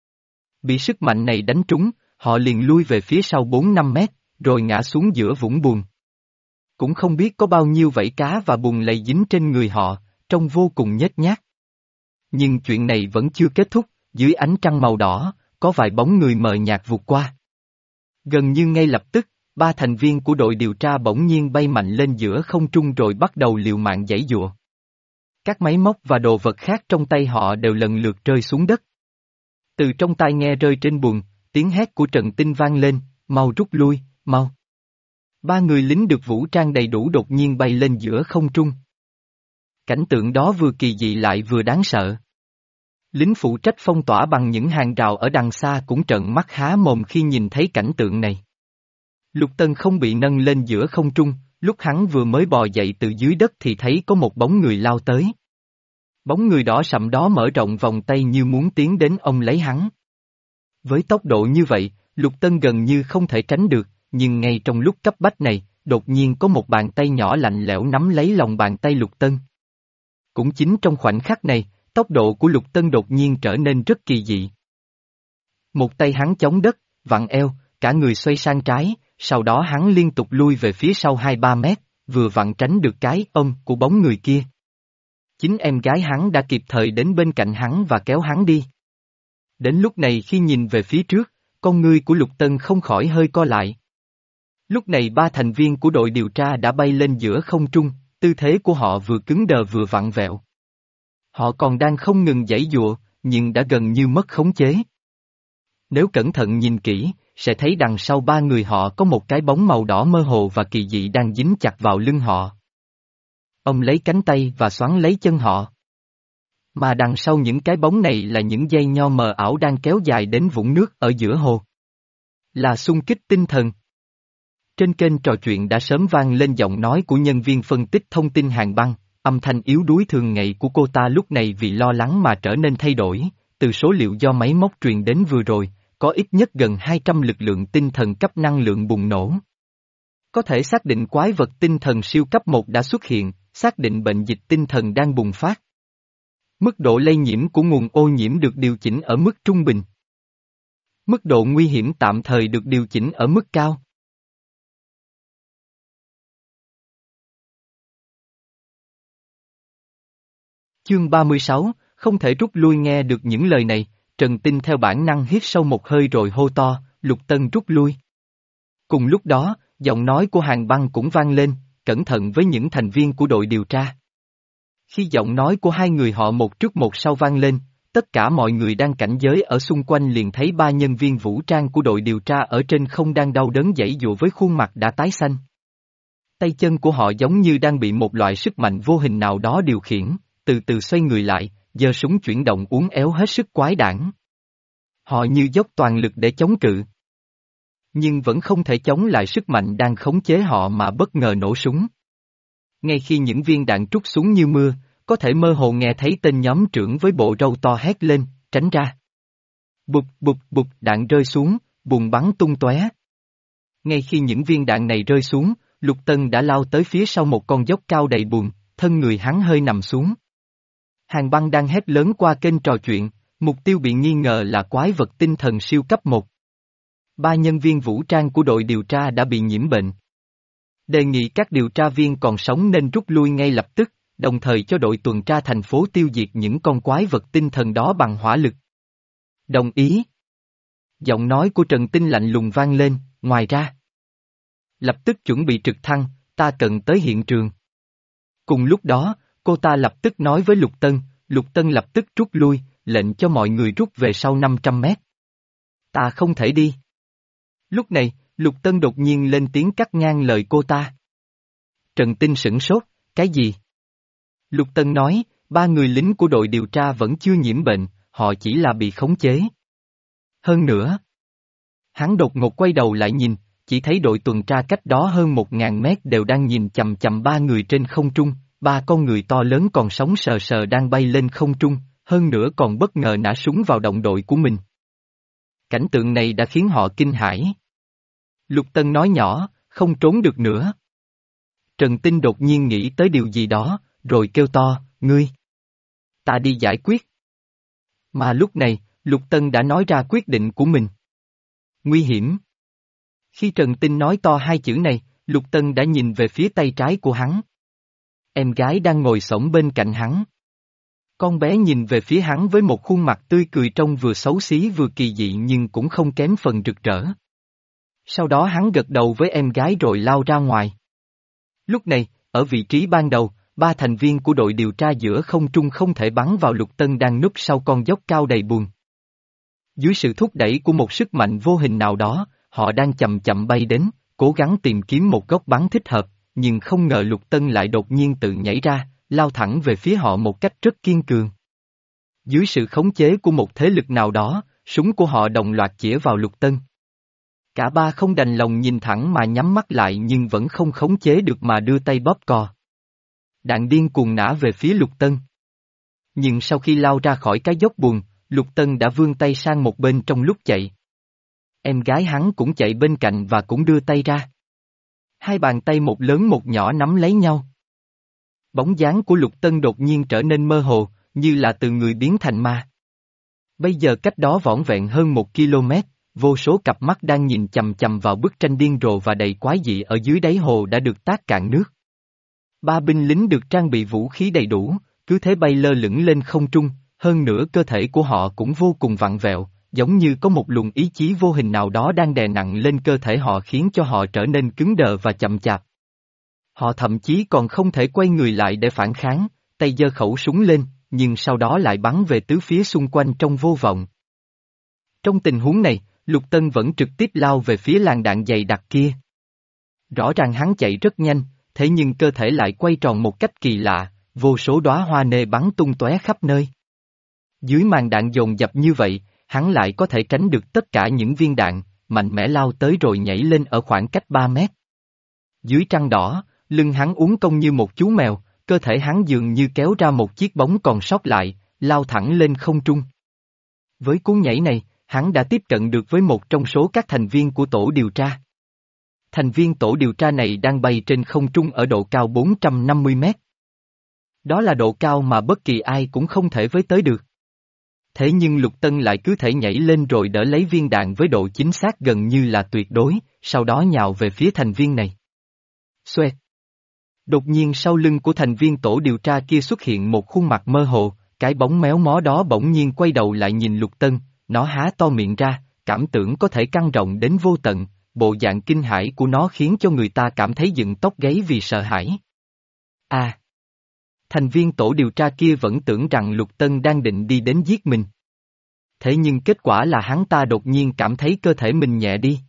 Bị sức mạnh này đánh trúng, họ liền lui về phía sau bốn năm mét, rồi ngã xuống giữa vũng bùn. Cũng không biết có bao nhiêu vảy cá và bùn lầy dính trên người họ, trông vô cùng nhếch nhác. Nhưng chuyện này vẫn chưa kết thúc, dưới ánh trăng màu đỏ, có vài bóng người mờ nhạt vụt qua. Gần như ngay lập tức, ba thành viên của đội điều tra bỗng nhiên bay mạnh lên giữa không trung rồi bắt đầu liều mạng giãy giụa. Các máy móc và đồ vật khác trong tay họ đều lần lượt rơi xuống đất. Từ trong tai nghe rơi trên bùn, tiếng hét của Trần Tinh vang lên, mau rút lui, mau. Ba người lính được vũ trang đầy đủ đột nhiên bay lên giữa không trung. Cảnh tượng đó vừa kỳ dị lại vừa đáng sợ. Lính phụ trách phong tỏa bằng những hàng rào ở đằng xa cũng trợn mắt há mồm khi nhìn thấy cảnh tượng này. Lục Tân không bị nâng lên giữa không trung, lúc hắn vừa mới bò dậy từ dưới đất thì thấy có một bóng người lao tới. Bóng người đỏ sậm đó mở rộng vòng tay như muốn tiến đến ôm lấy hắn. Với tốc độ như vậy, Lục Tân gần như không thể tránh được, nhưng ngay trong lúc cấp bách này, đột nhiên có một bàn tay nhỏ lạnh lẽo nắm lấy lòng bàn tay Lục Tân. Cũng chính trong khoảnh khắc này, tốc độ của Lục Tân đột nhiên trở nên rất kỳ dị. Một tay hắn chống đất, vặn eo, cả người xoay sang trái, sau đó hắn liên tục lui về phía sau hai ba mét, vừa vặn tránh được cái ôm của bóng người kia. Chính em gái hắn đã kịp thời đến bên cạnh hắn và kéo hắn đi. Đến lúc này khi nhìn về phía trước, con ngươi của Lục Tân không khỏi hơi co lại. Lúc này ba thành viên của đội điều tra đã bay lên giữa không trung, tư thế của họ vừa cứng đờ vừa vặn vẹo. Họ còn đang không ngừng giãy giụa, nhưng đã gần như mất khống chế. Nếu cẩn thận nhìn kỹ, sẽ thấy đằng sau ba người họ có một cái bóng màu đỏ mơ hồ và kỳ dị đang dính chặt vào lưng họ. Ông lấy cánh tay và xoắn lấy chân họ. Mà đằng sau những cái bóng này là những dây nho mờ ảo đang kéo dài đến vũng nước ở giữa hồ. Là xung kích tinh thần. Trên kênh trò chuyện đã sớm vang lên giọng nói của nhân viên phân tích thông tin Hàn Băng, âm thanh yếu đuối thường ngày của cô ta lúc này vì lo lắng mà trở nên thay đổi, từ số liệu do máy móc truyền đến vừa rồi, có ít nhất gần hai trăm lực lượng tinh thần cấp năng lượng bùng nổ. Có thể xác định quái vật tinh thần siêu cấp một đã xuất hiện, xác định bệnh dịch tinh thần đang bùng phát. Mức độ lây nhiễm của nguồn ô nhiễm được điều chỉnh ở mức trung bình. Mức độ nguy hiểm tạm thời được điều chỉnh ở mức cao. Chương ba mươi sáu, không thể rút lui. Nghe được những lời này, Trần Tinh theo bản năng hít sâu một hơi rồi hô to, Lục Tân rút lui. Cùng lúc đó, giọng nói của Hàn Băng cũng vang lên, cẩn thận với những thành viên của đội điều tra. Khi giọng nói của hai người họ một trước một sau vang lên, tất cả mọi người đang cảnh giới ở xung quanh liền thấy ba nhân viên vũ trang của đội điều tra ở trên không đang đau đớn giãy giụa với khuôn mặt đã tái xanh. Tay chân của họ giống như đang bị một loại sức mạnh vô hình nào đó điều khiển, từ từ xoay người lại, giơ súng chuyển động uốn éo hết sức quái đản. Họ như dốc toàn lực để chống cự. Nhưng vẫn không thể chống lại sức mạnh đang khống chế họ mà bất ngờ nổ súng. Ngay khi những viên đạn trút xuống như mưa, có thể mơ hồ nghe thấy tên nhóm trưởng với bộ râu to hét lên, tránh ra. Bụp bụp bụp đạn rơi xuống, bùn bắn tung tóe. Ngay khi những viên đạn này rơi xuống, Lục Tân đã lao tới phía sau một con dốc cao đầy bùn, thân người hắn hơi nằm xuống. Hàng băng đang hét lớn qua kênh trò chuyện, mục tiêu bị nghi ngờ là quái vật tinh thần siêu cấp một. Ba nhân viên vũ trang của đội điều tra đã bị nhiễm bệnh. Đề nghị các điều tra viên còn sống nên rút lui ngay lập tức, đồng thời cho đội tuần tra thành phố tiêu diệt những con quái vật tinh thần đó bằng hỏa lực. Đồng ý. Giọng nói của Trần Tinh lạnh lùng vang lên, ngoài ra. Lập tức chuẩn bị trực thăng, ta cần tới hiện trường. Cùng lúc đó, cô ta lập tức nói với Lục Tân, Lục Tân lập tức rút lui, lệnh cho mọi người rút về sau năm trăm mét. Ta không thể đi. Lúc này, Lục Tân đột nhiên lên tiếng cắt ngang lời cô ta. Trần Tinh sửng sốt, cái gì? Lục Tân nói, ba người lính của đội điều tra vẫn chưa nhiễm bệnh, họ chỉ là bị khống chế. Hơn nữa. Hắn đột ngột quay đầu lại nhìn, chỉ thấy đội tuần tra cách đó hơn một ngàn mét đều đang nhìn chằm chằm ba người trên không trung, ba con người to lớn còn sống sờ sờ đang bay lên không trung, hơn nữa còn bất ngờ nã súng vào đồng đội của mình. Cảnh tượng này đã khiến họ kinh hãi. Lục Tân nói nhỏ, không trốn được nữa. Trần Tinh đột nhiên nghĩ tới điều gì đó, rồi kêu to, ngươi. Ta đi giải quyết. Mà lúc này, Lục Tân đã nói ra quyết định của mình. Nguy hiểm. Khi Trần Tinh nói to hai chữ này, Lục Tân đã nhìn về phía tay trái của hắn. Em gái đang ngồi xổm bên cạnh hắn. Con bé nhìn về phía hắn với một khuôn mặt tươi cười trông vừa xấu xí vừa kỳ dị nhưng cũng không kém phần rực rỡ. Sau đó hắn gật đầu với em gái rồi lao ra ngoài. Lúc này, ở vị trí ban đầu, ba thành viên của đội điều tra giữa không trung không thể bắn vào Lục Tân đang núp sau con dốc cao đầy bùn. Dưới sự thúc đẩy của một sức mạnh vô hình nào đó, họ đang chậm chậm bay đến, cố gắng tìm kiếm một góc bắn thích hợp, nhưng không ngờ Lục Tân lại đột nhiên tự nhảy ra, lao thẳng về phía họ một cách rất kiên cường. Dưới sự khống chế của một thế lực nào đó, súng của họ đồng loạt chĩa vào Lục Tân. Cả ba không đành lòng nhìn thẳng mà nhắm mắt lại nhưng vẫn không khống chế được mà đưa tay bóp cò. Đạn điên cuồng nã về phía Lục Tân. Nhưng sau khi lao ra khỏi cái dốc bùn, Lục Tân đã vươn tay sang một bên trong lúc chạy. Em gái hắn cũng chạy bên cạnh và cũng đưa tay ra. Hai bàn tay một lớn một nhỏ nắm lấy nhau. Bóng dáng của Lục Tân đột nhiên trở nên mơ hồ, như là từ người biến thành ma. Bây giờ cách đó vỏn vẹn hơn một ki-lô-mét, vô số cặp mắt đang nhìn chằm chằm vào bức tranh điên rồ và đầy quái dị ở dưới đáy hồ đã được tát cạn nước. Ba binh lính được trang bị vũ khí đầy đủ, cứ thế bay lơ lửng lên không trung, hơn nữa cơ thể của họ cũng vô cùng vặn vẹo, giống như có một luồng ý chí vô hình nào đó đang đè nặng lên cơ thể họ khiến cho họ trở nên cứng đờ và chậm chạp. Họ thậm chí còn không thể quay người lại để phản kháng, tay giơ khẩu súng lên, nhưng sau đó lại bắn về tứ phía xung quanh trong vô vọng. Trong tình huống này, Lục Tân vẫn trực tiếp lao về phía làn đạn dày đặc kia. Rõ ràng hắn chạy rất nhanh, thế nhưng cơ thể lại quay tròn một cách kỳ lạ, vô số đóa hoa nê bắn tung tóe khắp nơi. Dưới màn đạn dồn dập như vậy, hắn lại có thể tránh được tất cả những viên đạn, mạnh mẽ lao tới rồi nhảy lên ở khoảng cách ba mét. Dưới trăng đỏ, lưng hắn uốn cong như một chú mèo, cơ thể hắn dường như kéo ra một chiếc bóng còn sót lại, lao thẳng lên không trung. Với cú nhảy này, hắn đã tiếp cận được với một trong số các thành viên của tổ điều tra. Thành viên tổ điều tra này đang bay trên không trung ở độ cao bốn trăm năm mươi mét. Đó là độ cao mà bất kỳ ai cũng không thể với tới được. Thế nhưng Lục Tân lại cứ thể nhảy lên rồi đỡ lấy viên đạn với độ chính xác gần như là tuyệt đối, sau đó nhào về phía thành viên này. Xoẹt. Đột nhiên sau lưng của thành viên tổ điều tra kia xuất hiện một khuôn mặt mơ hồ, cái bóng méo mó đó bỗng nhiên quay đầu lại nhìn Lục Tân, nó há to miệng ra, cảm tưởng có thể căng rộng đến vô tận, bộ dạng kinh hãi của nó khiến cho người ta cảm thấy dựng tóc gáy vì sợ hãi. À! Thành viên tổ điều tra kia vẫn tưởng rằng Lục Tân đang định đi đến giết mình. Thế nhưng kết quả là hắn ta đột nhiên cảm thấy cơ thể mình nhẹ đi.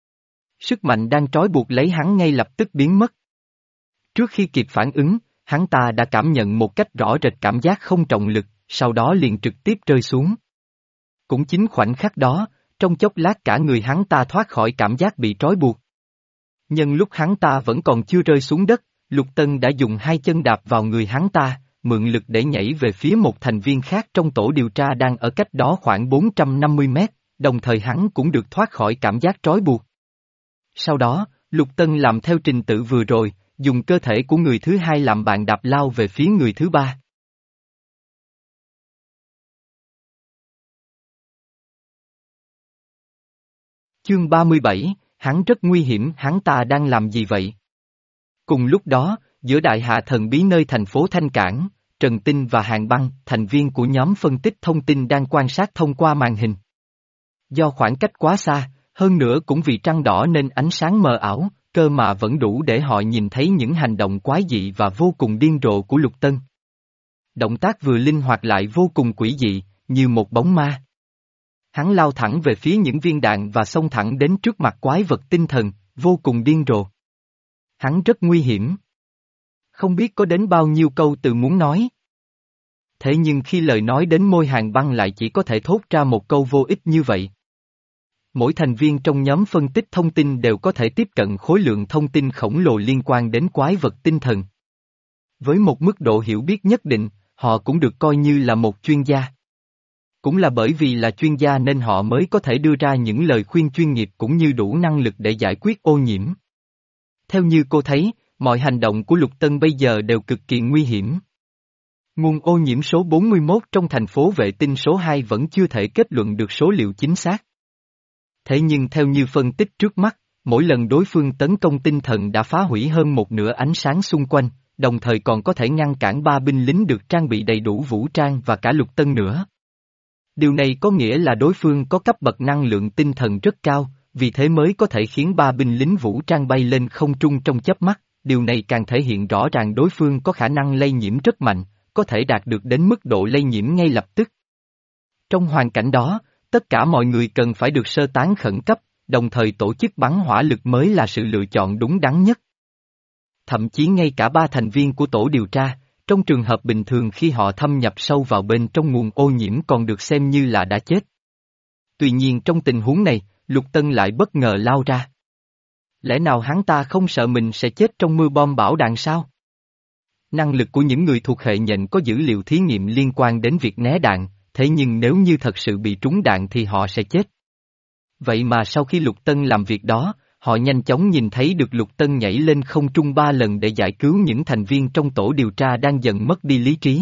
Sức mạnh đang trói buộc lấy hắn ngay lập tức biến mất. Trước khi kịp phản ứng, hắn ta đã cảm nhận một cách rõ rệt cảm giác không trọng lực, sau đó liền trực tiếp rơi xuống. Cũng chính khoảnh khắc đó, trong chốc lát cả người hắn ta thoát khỏi cảm giác bị trói buộc. Nhân lúc hắn ta vẫn còn chưa rơi xuống đất, Lục Tân đã dùng hai chân đạp vào người hắn ta, mượn lực để nhảy về phía một thành viên khác trong tổ điều tra đang ở cách đó khoảng bốn trăm năm mươi mét, đồng thời hắn cũng được thoát khỏi cảm giác trói buộc. Sau đó, Lục Tân làm theo trình tự vừa rồi, dùng cơ thể của người thứ hai làm bạn đạp lao về phía người thứ ba. Chương ba mươi bảy, hắn rất nguy hiểm, hắn ta đang làm gì vậy? Cùng lúc đó, giữa đại hạ thần bí nơi thành phố Thanh Cảng, Trần Tinh và Hàn Băng, thành viên của nhóm phân tích thông tin đang quan sát thông qua màn hình. Do khoảng cách quá xa, hơn nữa cũng vì trăng đỏ nên ánh sáng mờ ảo, cơ mà vẫn đủ để họ nhìn thấy những hành động quái dị và vô cùng điên rồ của Lục Tân. Động tác vừa linh hoạt lại vô cùng quỷ dị, như một bóng ma. Hắn lao thẳng về phía những viên đạn và xông thẳng đến trước mặt quái vật tinh thần, vô cùng điên rồ. Hắn rất nguy hiểm. Không biết có đến bao nhiêu câu từ muốn nói. Thế nhưng khi lời nói đến môi Hàn Băng lại chỉ có thể thốt ra một câu vô ích như vậy. Mỗi thành viên trong nhóm phân tích thông tin đều có thể tiếp cận khối lượng thông tin khổng lồ liên quan đến quái vật tinh thần. Với một mức độ hiểu biết nhất định, họ cũng được coi như là một chuyên gia. Cũng là bởi vì là chuyên gia nên họ mới có thể đưa ra những lời khuyên chuyên nghiệp cũng như đủ năng lực để giải quyết ô nhiễm. Theo như cô thấy, mọi hành động của Lục Tân bây giờ đều cực kỳ nguy hiểm. Nguồn ô nhiễm số bốn mươi mốt trong thành phố vệ tinh số hai vẫn chưa thể kết luận được số liệu chính xác. Thế nhưng theo như phân tích trước mắt, mỗi lần đối phương tấn công tinh thần đã phá hủy hơn một nửa ánh sáng xung quanh, đồng thời còn có thể ngăn cản ba binh lính được trang bị đầy đủ vũ trang và cả Lục Tân nữa. Điều này có nghĩa là đối phương có cấp bậc năng lượng tinh thần rất cao, vì thế mới có thể khiến ba binh lính vũ trang bay lên không trung trong chớp mắt, điều này càng thể hiện rõ ràng đối phương có khả năng lây nhiễm rất mạnh, có thể đạt được đến mức độ lây nhiễm ngay lập tức. Trong hoàn cảnh đó, tất cả mọi người cần phải được sơ tán khẩn cấp, đồng thời tổ chức bắn hỏa lực mới là sự lựa chọn đúng đắn nhất. Thậm chí ngay cả ba thành viên của tổ điều tra, trong trường hợp bình thường khi họ thâm nhập sâu vào bên trong nguồn ô nhiễm còn được xem như là đã chết. Tuy nhiên trong tình huống này, Lục Tân lại bất ngờ lao ra. Lẽ nào hắn ta không sợ mình sẽ chết trong mưa bom bão đạn sao? Năng lực của những người thuộc hệ nhện có dữ liệu thí nghiệm liên quan đến việc né đạn, thế nhưng nếu như thật sự bị trúng đạn thì họ sẽ chết. Vậy mà sau khi Lục Tân làm việc đó, họ nhanh chóng nhìn thấy được Lục Tân nhảy lên không trung ba lần để giải cứu những thành viên trong tổ điều tra đang dần mất đi lý trí.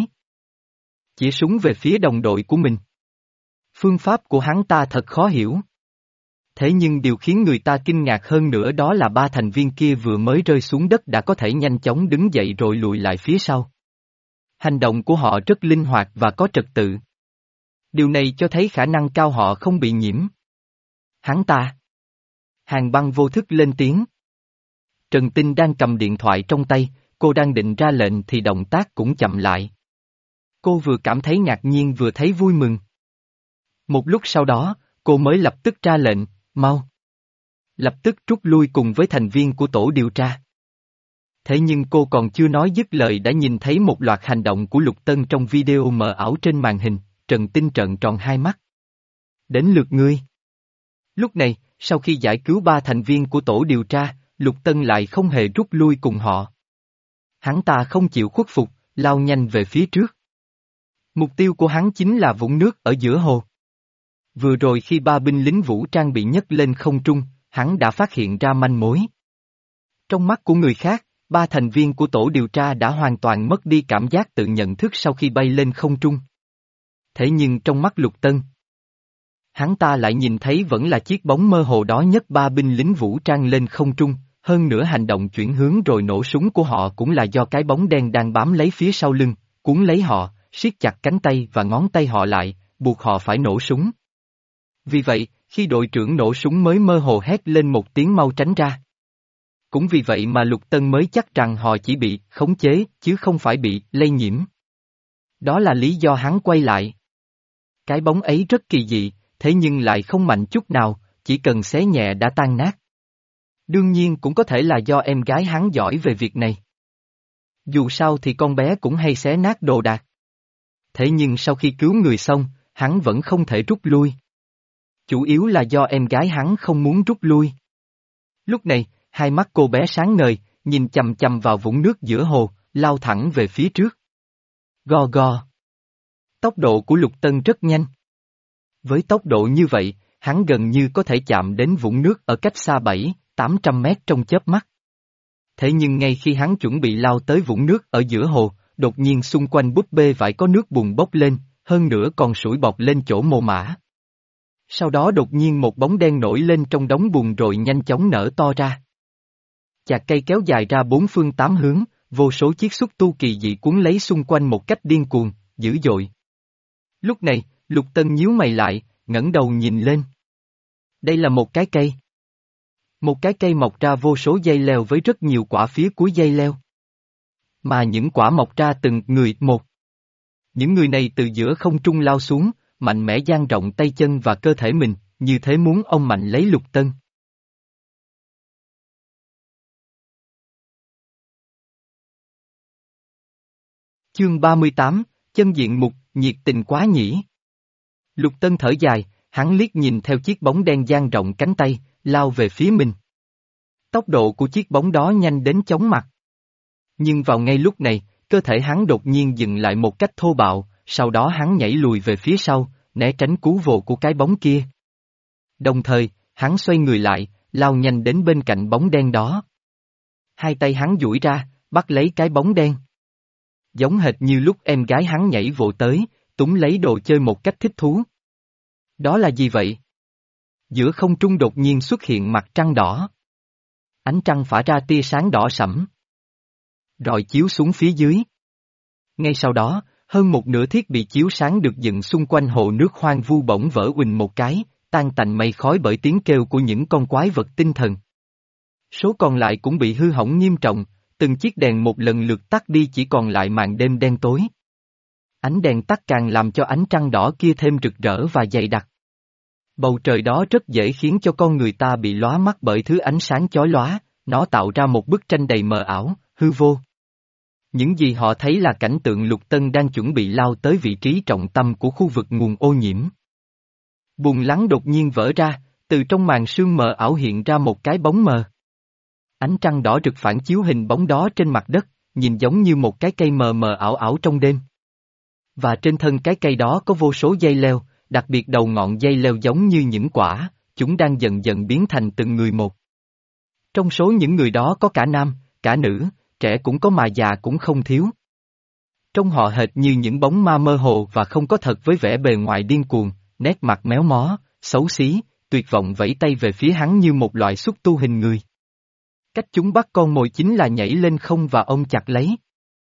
Chỉ súng về phía đồng đội của mình. Phương pháp của hắn ta thật khó hiểu. Thế nhưng điều khiến người ta kinh ngạc hơn nữa đó là ba thành viên kia vừa mới rơi xuống đất đã có thể nhanh chóng đứng dậy rồi lùi lại phía sau. Hành động của họ rất linh hoạt và có trật tự. Điều này cho thấy khả năng cao họ không bị nhiễm. Hắn ta. Hàn Băng vô thức lên tiếng. Trần Tinh đang cầm điện thoại trong tay, cô đang định ra lệnh thì động tác cũng chậm lại. Cô vừa cảm thấy ngạc nhiên vừa thấy vui mừng. Một lúc sau đó, cô mới lập tức ra lệnh, mau. Lập tức rút lui cùng với thành viên của tổ điều tra. Thế nhưng cô còn chưa nói dứt lời đã nhìn thấy một loạt hành động của Lục Tân trong video mờ ảo trên màn hình, Trần Tinh trợn tròn hai mắt. Đến lượt ngươi. Lúc này, sau khi giải cứu ba thành viên của tổ điều tra, Lục Tân lại không hề rút lui cùng họ. Hắn ta không chịu khuất phục, lao nhanh về phía trước. Mục tiêu của hắn chính là vũng nước ở giữa hồ. Vừa rồi khi ba binh lính vũ trang bị nhấc lên không trung, hắn đã phát hiện ra manh mối. Trong mắt của người khác, ba thành viên của tổ điều tra đã hoàn toàn mất đi cảm giác tự nhận thức sau khi bay lên không trung. Thế nhưng trong mắt Lục Tân, hắn ta lại nhìn thấy vẫn là chiếc bóng mơ hồ đó nhấc ba binh lính vũ trang lên không trung, hơn nữa hành động chuyển hướng rồi nổ súng của họ cũng là do cái bóng đen đang bám lấy phía sau lưng, cuốn lấy họ, siết chặt cánh tay và ngón tay họ lại, buộc họ phải nổ súng. Vì vậy, khi đội trưởng nổ súng mới mơ hồ hét lên một tiếng mau tránh ra. Cũng vì vậy mà Lục Tân mới chắc rằng họ chỉ bị khống chế, chứ không phải bị lây nhiễm. Đó là lý do hắn quay lại. Cái bóng ấy rất kỳ dị, thế nhưng lại không mạnh chút nào, chỉ cần xé nhẹ đã tan nát. Đương nhiên cũng có thể là do em gái hắn giỏi về việc này. Dù sao thì con bé cũng hay xé nát đồ đạc. Thế nhưng sau khi cứu người xong, hắn vẫn không thể rút lui. Chủ yếu là do em gái hắn không muốn rút lui. Lúc này, hai mắt cô bé sáng ngời, nhìn chằm chằm vào vũng nước giữa hồ, lao thẳng về phía trước. Go go. Tốc độ của Lục Tân rất nhanh. Với tốc độ như vậy, hắn gần như có thể chạm đến vũng nước ở cách xa bảy, tám trăm mét trong chớp mắt. Thế nhưng ngay khi hắn chuẩn bị lao tới vũng nước ở giữa hồ, đột nhiên xung quanh búp bê vải có nước bùn bốc lên, hơn nữa còn sủi bọt lên chỗ mồ mả. Sau đó đột nhiên một bóng đen nổi lên trong đống bùn rồi nhanh chóng nở to ra. Chạc cây kéo dài ra bốn phương tám hướng, vô số chiếc xúc tu kỳ dị cuốn lấy xung quanh một cách điên cuồng, dữ dội. Lúc này, Lục Tân nhíu mày lại, ngẩng đầu nhìn lên. Đây là một cái cây. Một cái cây mọc ra vô số dây leo với rất nhiều quả phía cuối dây leo. Mà những quả mọc ra từng người một. Những người này từ giữa không trung lao xuống, mạnh mẽ dang rộng tay chân và cơ thể mình, như thế muốn ông mạnh lấy Lục Tân. Chương ba mươi tám, chân diện mục, nhiệt tình quá nhỉ. Lục Tân thở dài, hắn liếc nhìn theo chiếc bóng đen dang rộng cánh tay, lao về phía mình. Tốc độ của chiếc bóng đó nhanh đến chóng mặt. Nhưng vào ngay lúc này, cơ thể hắn đột nhiên dừng lại một cách thô bạo, sau đó hắn nhảy lùi về phía sau, né tránh cú vồ của cái bóng kia. Đồng thời, hắn xoay người lại, lao nhanh đến bên cạnh bóng đen đó. Hai tay hắn duỗi ra, bắt lấy cái bóng đen. Giống hệt như lúc em gái hắn nhảy vồ tới, túm lấy đồ chơi một cách thích thú. Đó là gì vậy? Giữa không trung đột nhiên xuất hiện mặt trăng đỏ. Ánh trăng phả ra tia sáng đỏ sẫm. Rọi chiếu xuống phía dưới. Ngay sau đó, hơn một nửa thiết bị chiếu sáng được dựng xung quanh hồ nước hoang vu bỗng vỡ uỳnh một cái, tan tành mây khói bởi tiếng kêu của những con quái vật tinh thần. Số còn lại cũng bị hư hỏng nghiêm trọng, từng chiếc đèn một lần lượt tắt đi chỉ còn lại màn đêm đen tối. Ánh đèn tắt càng làm cho ánh trăng đỏ kia thêm rực rỡ và dày đặc. Bầu trời đó rất dễ khiến cho con người ta bị lóa mắt bởi thứ ánh sáng chói lóa, nó tạo ra một bức tranh đầy mờ ảo, hư vô. Những gì họ thấy là cảnh tượng Lục Tân đang chuẩn bị lao tới vị trí trọng tâm của khu vực nguồn ô nhiễm. Bùn lắng đột nhiên vỡ ra, từ trong màn sương mờ ảo hiện ra một cái bóng mờ. Ánh trăng đỏ rực phản chiếu hình bóng đó trên mặt đất, nhìn giống như một cái cây mờ mờ ảo ảo trong đêm. Và trên thân cái cây đó có vô số dây leo, đặc biệt đầu ngọn dây leo giống như những quả, chúng đang dần dần biến thành từng người một. Trong số những người đó có cả nam, cả nữ, trẻ cũng có mà già cũng không thiếu. Trông họ hệt như những bóng ma mơ hồ và không có thật với vẻ bề ngoài điên cuồng, nét mặt méo mó, xấu xí, tuyệt vọng vẫy tay về phía hắn như một loại xúc tu hình người. Cách chúng bắt con mồi chính là nhảy lên không và ôm chặt lấy.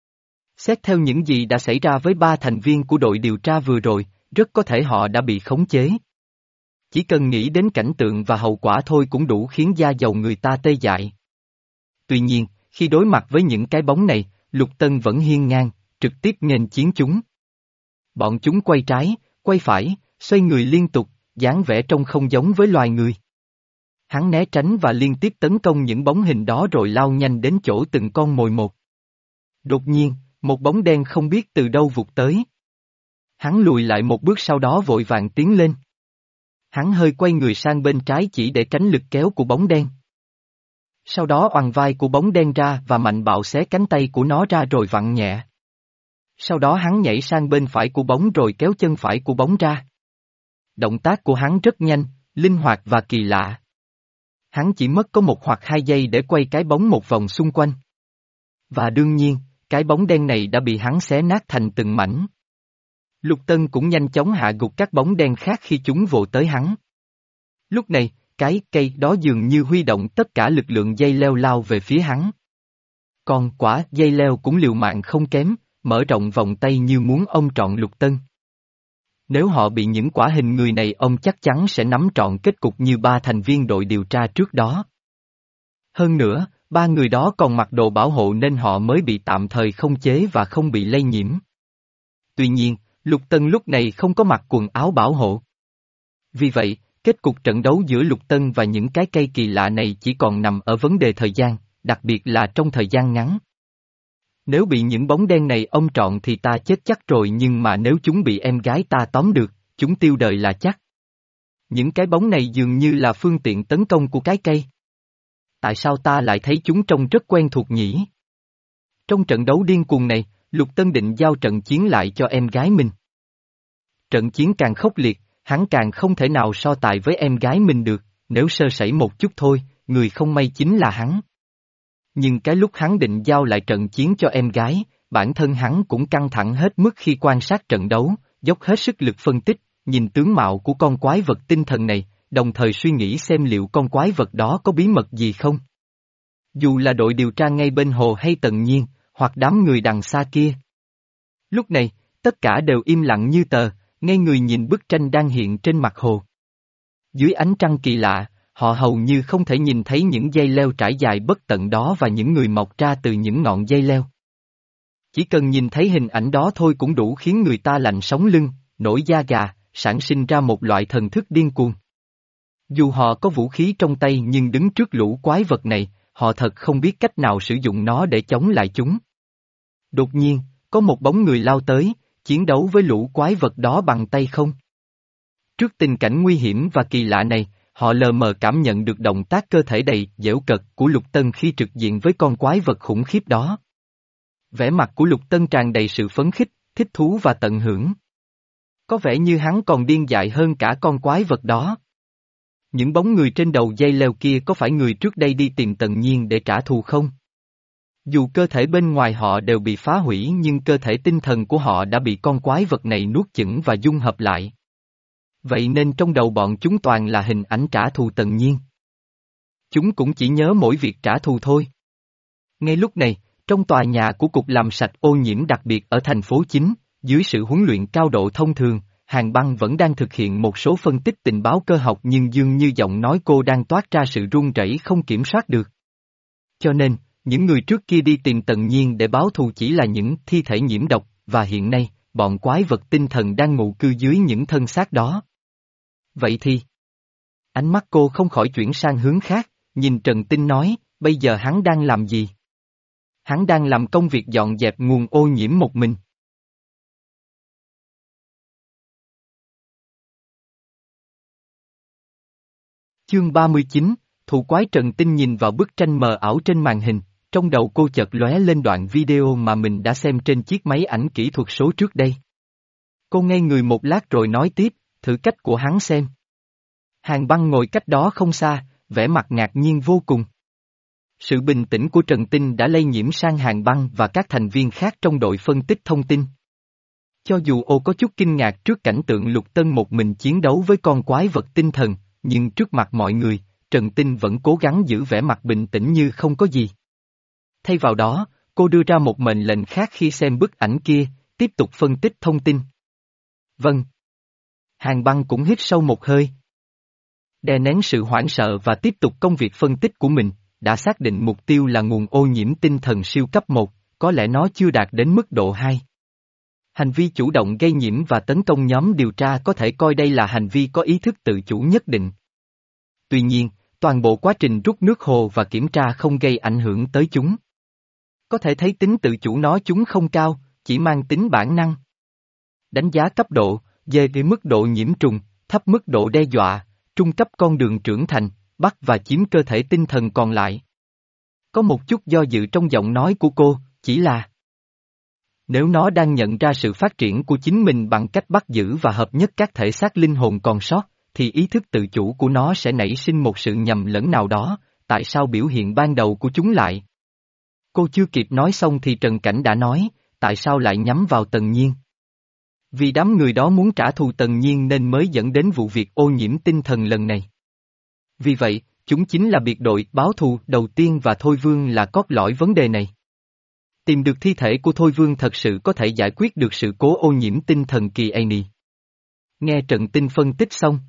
Xét theo những gì đã xảy ra với ba thành viên của đội điều tra vừa rồi, rất có thể họ đã bị khống chế. Chỉ cần nghĩ đến cảnh tượng và hậu quả thôi cũng đủ khiến da dầu người ta tê dại. Tuy nhiên, khi đối mặt với những cái bóng này, Lục Tân vẫn hiên ngang, trực tiếp nghênh chiến chúng. Bọn chúng quay trái, quay phải, xoay người liên tục, dáng vẻ trông không giống với loài người. Hắn né tránh và liên tiếp tấn công những bóng hình đó rồi lao nhanh đến chỗ từng con mồi một. Đột nhiên, một bóng đen không biết từ đâu vụt tới. Hắn lùi lại một bước sau đó vội vàng tiến lên. Hắn hơi quay người sang bên trái chỉ để tránh lực kéo của bóng đen. Sau đó oằn vai của bóng đen ra và mạnh bạo xé cánh tay của nó ra rồi vặn nhẹ. Sau đó hắn nhảy sang bên phải của bóng rồi kéo chân phải của bóng ra. Động tác của hắn rất nhanh, linh hoạt và kỳ lạ. Hắn chỉ mất có một hoặc hai giây để quay cái bóng một vòng xung quanh. Và đương nhiên, cái bóng đen này đã bị hắn xé nát thành từng mảnh. Lục Tân cũng nhanh chóng hạ gục các bóng đen khác khi chúng vồ tới hắn. Lúc này, cái cây đó dường như huy động tất cả lực lượng dây leo lao về phía hắn. Còn quả dây leo cũng liều mạng không kém, mở rộng vòng tay như muốn ôm trọn Lục Tân. Nếu họ bị những quả hình người này ông chắc chắn sẽ nắm trọn kết cục như ba thành viên đội điều tra trước đó. Hơn nữa, ba người đó còn mặc đồ bảo hộ nên họ mới bị tạm thời không chế và không bị lây nhiễm. Tuy nhiên, Lục Tân lúc này không có mặc quần áo bảo hộ. Vì vậy, kết cục trận đấu giữa Lục Tân và những cái cây kỳ lạ này chỉ còn nằm ở vấn đề thời gian, đặc biệt là trong thời gian ngắn. Nếu bị những bóng đen này ôm trọn thì ta chết chắc rồi nhưng mà nếu chúng bị em gái ta tóm được, chúng tiêu đời là chắc. Những cái bóng này dường như là phương tiện tấn công của cái cây. Tại sao ta lại thấy chúng trông rất quen thuộc nhỉ? Trong trận đấu điên cuồng này, Lục Tân định giao trận chiến lại cho em gái mình. Trận chiến càng khốc liệt, hắn càng không thể nào so tài với em gái mình được, nếu sơ sẩy một chút thôi, người không may chính là hắn. Nhưng cái lúc hắn định giao lại trận chiến cho em gái, bản thân hắn cũng căng thẳng hết mức khi quan sát trận đấu, dốc hết sức lực phân tích, nhìn tướng mạo của con quái vật tinh thần này, đồng thời suy nghĩ xem liệu con quái vật đó có bí mật gì không. Dù là đội điều tra ngay bên hồ hay Tần Nhiên, hoặc đám người đằng xa kia. Lúc này, tất cả đều im lặng như tờ, ngay người nhìn bức tranh đang hiện trên mặt hồ. Dưới ánh trăng kỳ lạ, họ hầu như không thể nhìn thấy những dây leo trải dài bất tận đó và những người mọc ra từ những ngọn dây leo. Chỉ cần nhìn thấy hình ảnh đó thôi cũng đủ khiến người ta lạnh sống lưng, nổi da gà, sản sinh ra một loại thần thức điên cuồng. Dù họ có vũ khí trong tay nhưng đứng trước lũ quái vật này, họ thật không biết cách nào sử dụng nó để chống lại chúng. Đột nhiên, có một bóng người lao tới, chiến đấu với lũ quái vật đó bằng tay không. Trước tình cảnh nguy hiểm và kỳ lạ này, họ lờ mờ cảm nhận được động tác cơ thể đầy dễu cợt của Lục Tân khi trực diện với con quái vật khủng khiếp đó. Vẻ mặt của Lục Tân tràn đầy sự phấn khích, thích thú và tận hưởng. Có vẻ như hắn còn điên dại hơn cả con quái vật đó. Những bóng người trên đầu dây leo kia có phải người trước đây đi tìm Tần Nhiên để trả thù không? Dù cơ thể bên ngoài họ đều bị phá hủy nhưng cơ thể tinh thần của họ đã bị con quái vật này nuốt chửng và dung hợp lại. Vậy nên trong đầu bọn chúng toàn là hình ảnh trả thù Tần Nhiên. Chúng cũng chỉ nhớ mỗi việc trả thù thôi. Ngay lúc này, trong tòa nhà của Cục làm sạch ô nhiễm đặc biệt ở thành phố chính, dưới sự huấn luyện cao độ thông thường, Hàn Băng vẫn đang thực hiện một số phân tích tình báo cơ học nhưng dường như giọng nói cô đang toát ra sự run rẩy không kiểm soát được. Cho nên, những người trước kia đi tìm Tần Nhiên để báo thù chỉ là những thi thể nhiễm độc, và hiện nay, bọn quái vật tinh thần đang ngụ cư dưới những thân xác đó. Vậy thì... Ánh mắt cô không khỏi chuyển sang hướng khác, nhìn Trần Tinh nói, bây giờ hắn đang làm gì? Hắn đang làm công việc dọn dẹp nguồn ô nhiễm một mình. Chương ba mươi chín, Thù quái. Trần Tinh nhìn vào bức tranh mờ ảo trên màn hình, trong đầu cô chợt lóe lên đoạn video mà mình đã xem trên chiếc máy ảnh kỹ thuật số trước đây. Cô ngây người một lát rồi nói tiếp, thử cách của hắn xem. Hàn Băng ngồi cách đó không xa, vẻ mặt ngạc nhiên vô cùng. Sự bình tĩnh của Trần Tinh đã lây nhiễm sang Hàn Băng và các thành viên khác trong đội phân tích thông tin. Cho dù ô có chút kinh ngạc trước cảnh tượng Lục Tân một mình chiến đấu với con quái vật tinh thần, nhưng trước mặt mọi người, Trần Tinh vẫn cố gắng giữ vẻ mặt bình tĩnh như không có gì. Thay vào đó, cô đưa ra một mệnh lệnh khác khi xem bức ảnh kia, tiếp tục phân tích thông tin. Vâng. Hàn Băng cũng hít sâu một hơi. Đè nén sự hoảng sợ và tiếp tục công việc phân tích của mình, đã xác định mục tiêu là nguồn ô nhiễm tinh thần siêu cấp một, có lẽ nó chưa đạt đến mức độ hai. Hành vi chủ động gây nhiễm và tấn công nhóm điều tra có thể coi đây là hành vi có ý thức tự chủ nhất định. Tuy nhiên, toàn bộ quá trình rút nước hồ và kiểm tra không gây ảnh hưởng tới chúng. Có thể thấy tính tự chủ nó chúng không cao, chỉ mang tính bản năng. Đánh giá cấp độ, về về mức độ nhiễm trùng, thấp mức độ đe dọa, trung cấp con đường trưởng thành, bắt và chiếm cơ thể tinh thần còn lại. Có một chút do dự trong giọng nói của cô, chỉ là nếu nó đang nhận ra sự phát triển của chính mình bằng cách bắt giữ và hợp nhất các thể xác linh hồn còn sót, thì ý thức tự chủ của nó sẽ nảy sinh một sự nhầm lẫn nào đó, tại sao biểu hiện ban đầu của chúng lại? Cô chưa kịp nói xong thì Trần Cảnh đã nói, tại sao lại nhắm vào Tần Nhiên? Vì đám người đó muốn trả thù Tần Nhiên nên mới dẫn đến vụ việc ô nhiễm tinh thần lần này. Vì vậy, chúng chính là biệt đội báo thù đầu tiên và Thôi Vương là cốt lõi vấn đề này. Tìm được thi thể của Thôi Vương thật sự có thể giải quyết được sự cố ô nhiễm tinh thần kỳ Annie. Nghe Trần Tinh phân tích xong.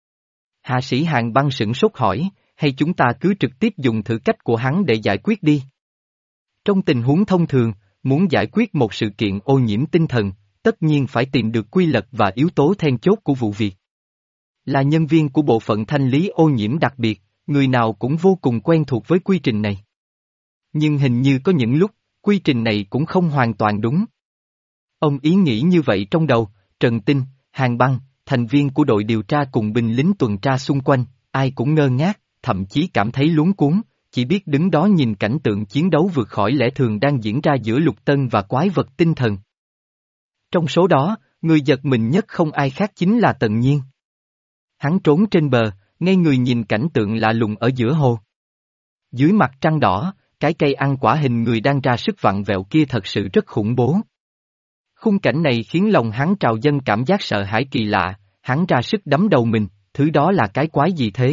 Hạ sĩ Hàn Băng sửng sốt hỏi, hay chúng ta cứ trực tiếp dùng thử cách của hắn để giải quyết đi. Trong tình huống thông thường, muốn giải quyết một sự kiện ô nhiễm tinh thần, tất nhiên phải tìm được quy luật và yếu tố then chốt của vụ việc. Là nhân viên của bộ phận thanh lý ô nhiễm đặc biệt, người nào cũng vô cùng quen thuộc với quy trình này. Nhưng hình như có những lúc, quy trình này cũng không hoàn toàn đúng. Ông ý nghĩ như vậy trong đầu, Trần Tinh, Hàn Băng, thành viên của đội điều tra cùng binh lính tuần tra xung quanh, ai cũng ngơ ngác, thậm chí cảm thấy luống cuống, chỉ biết đứng đó nhìn cảnh tượng chiến đấu vượt khỏi lẽ thường đang diễn ra giữa Lục Tân và quái vật tinh thần. Trong số đó, người giật mình nhất không ai khác chính là Tần Nhiên. Hắn trốn trên bờ, ngay người nhìn cảnh tượng lạ lùng ở giữa hồ. Dưới mặt trăng đỏ, cái cây ăn quả hình người đang ra sức vặn vẹo kia thật sự rất khủng bố. Khung cảnh này khiến lòng hắn trào dâng cảm giác sợ hãi kỳ lạ, hắn ra sức đấm đầu mình, thứ đó là cái quái gì thế?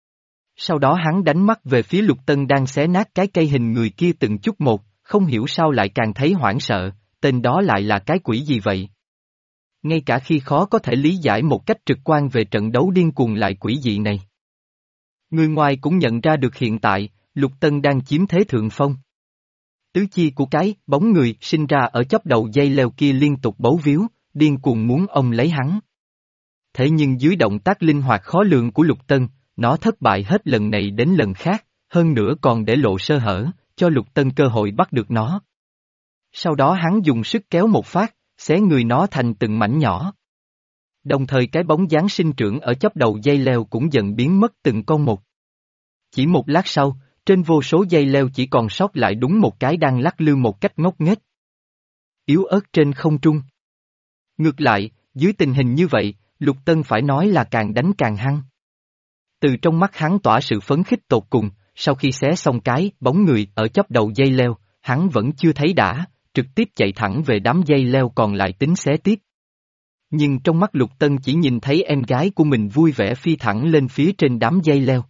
Sau đó hắn đánh mắt về phía Lục Tân đang xé nát cái cây hình người kia từng chút một, không hiểu sao lại càng thấy hoảng sợ, tên đó lại là cái quỷ gì vậy? Ngay cả khi khó có thể lý giải một cách trực quan về trận đấu điên cuồng lại quỷ dị này. Người ngoài cũng nhận ra được hiện tại, Lục Tân đang chiếm thế thượng phong. Tứ chi của cái bóng người sinh ra ở chóp đầu dây leo kia liên tục bấu víu, điên cuồng muốn ông lấy hắn. Thế nhưng dưới động tác linh hoạt khó lường của Lục Tân, nó thất bại hết lần này đến lần khác, hơn nữa còn để lộ sơ hở, cho Lục Tân cơ hội bắt được nó. Sau đó hắn dùng sức kéo một phát, xé người nó thành từng mảnh nhỏ. Đồng thời cái bóng dáng sinh trưởng ở chóp đầu dây leo cũng dần biến mất từng con một. Chỉ một lát sau, trên vô số dây leo chỉ còn sót lại đúng một cái đang lắc lư một cách ngốc nghếch. Yếu ớt trên không trung. Ngược lại, dưới tình hình như vậy, Lục Tân phải nói là càng đánh càng hăng. Từ trong mắt hắn tỏa sự phấn khích tột cùng, sau khi xé xong cái bóng người ở chóp đầu dây leo, hắn vẫn chưa thấy đã, trực tiếp chạy thẳng về đám dây leo còn lại tính xé tiếp. Nhưng trong mắt Lục Tân chỉ nhìn thấy em gái của mình vui vẻ phi thẳng lên phía trên đám dây leo.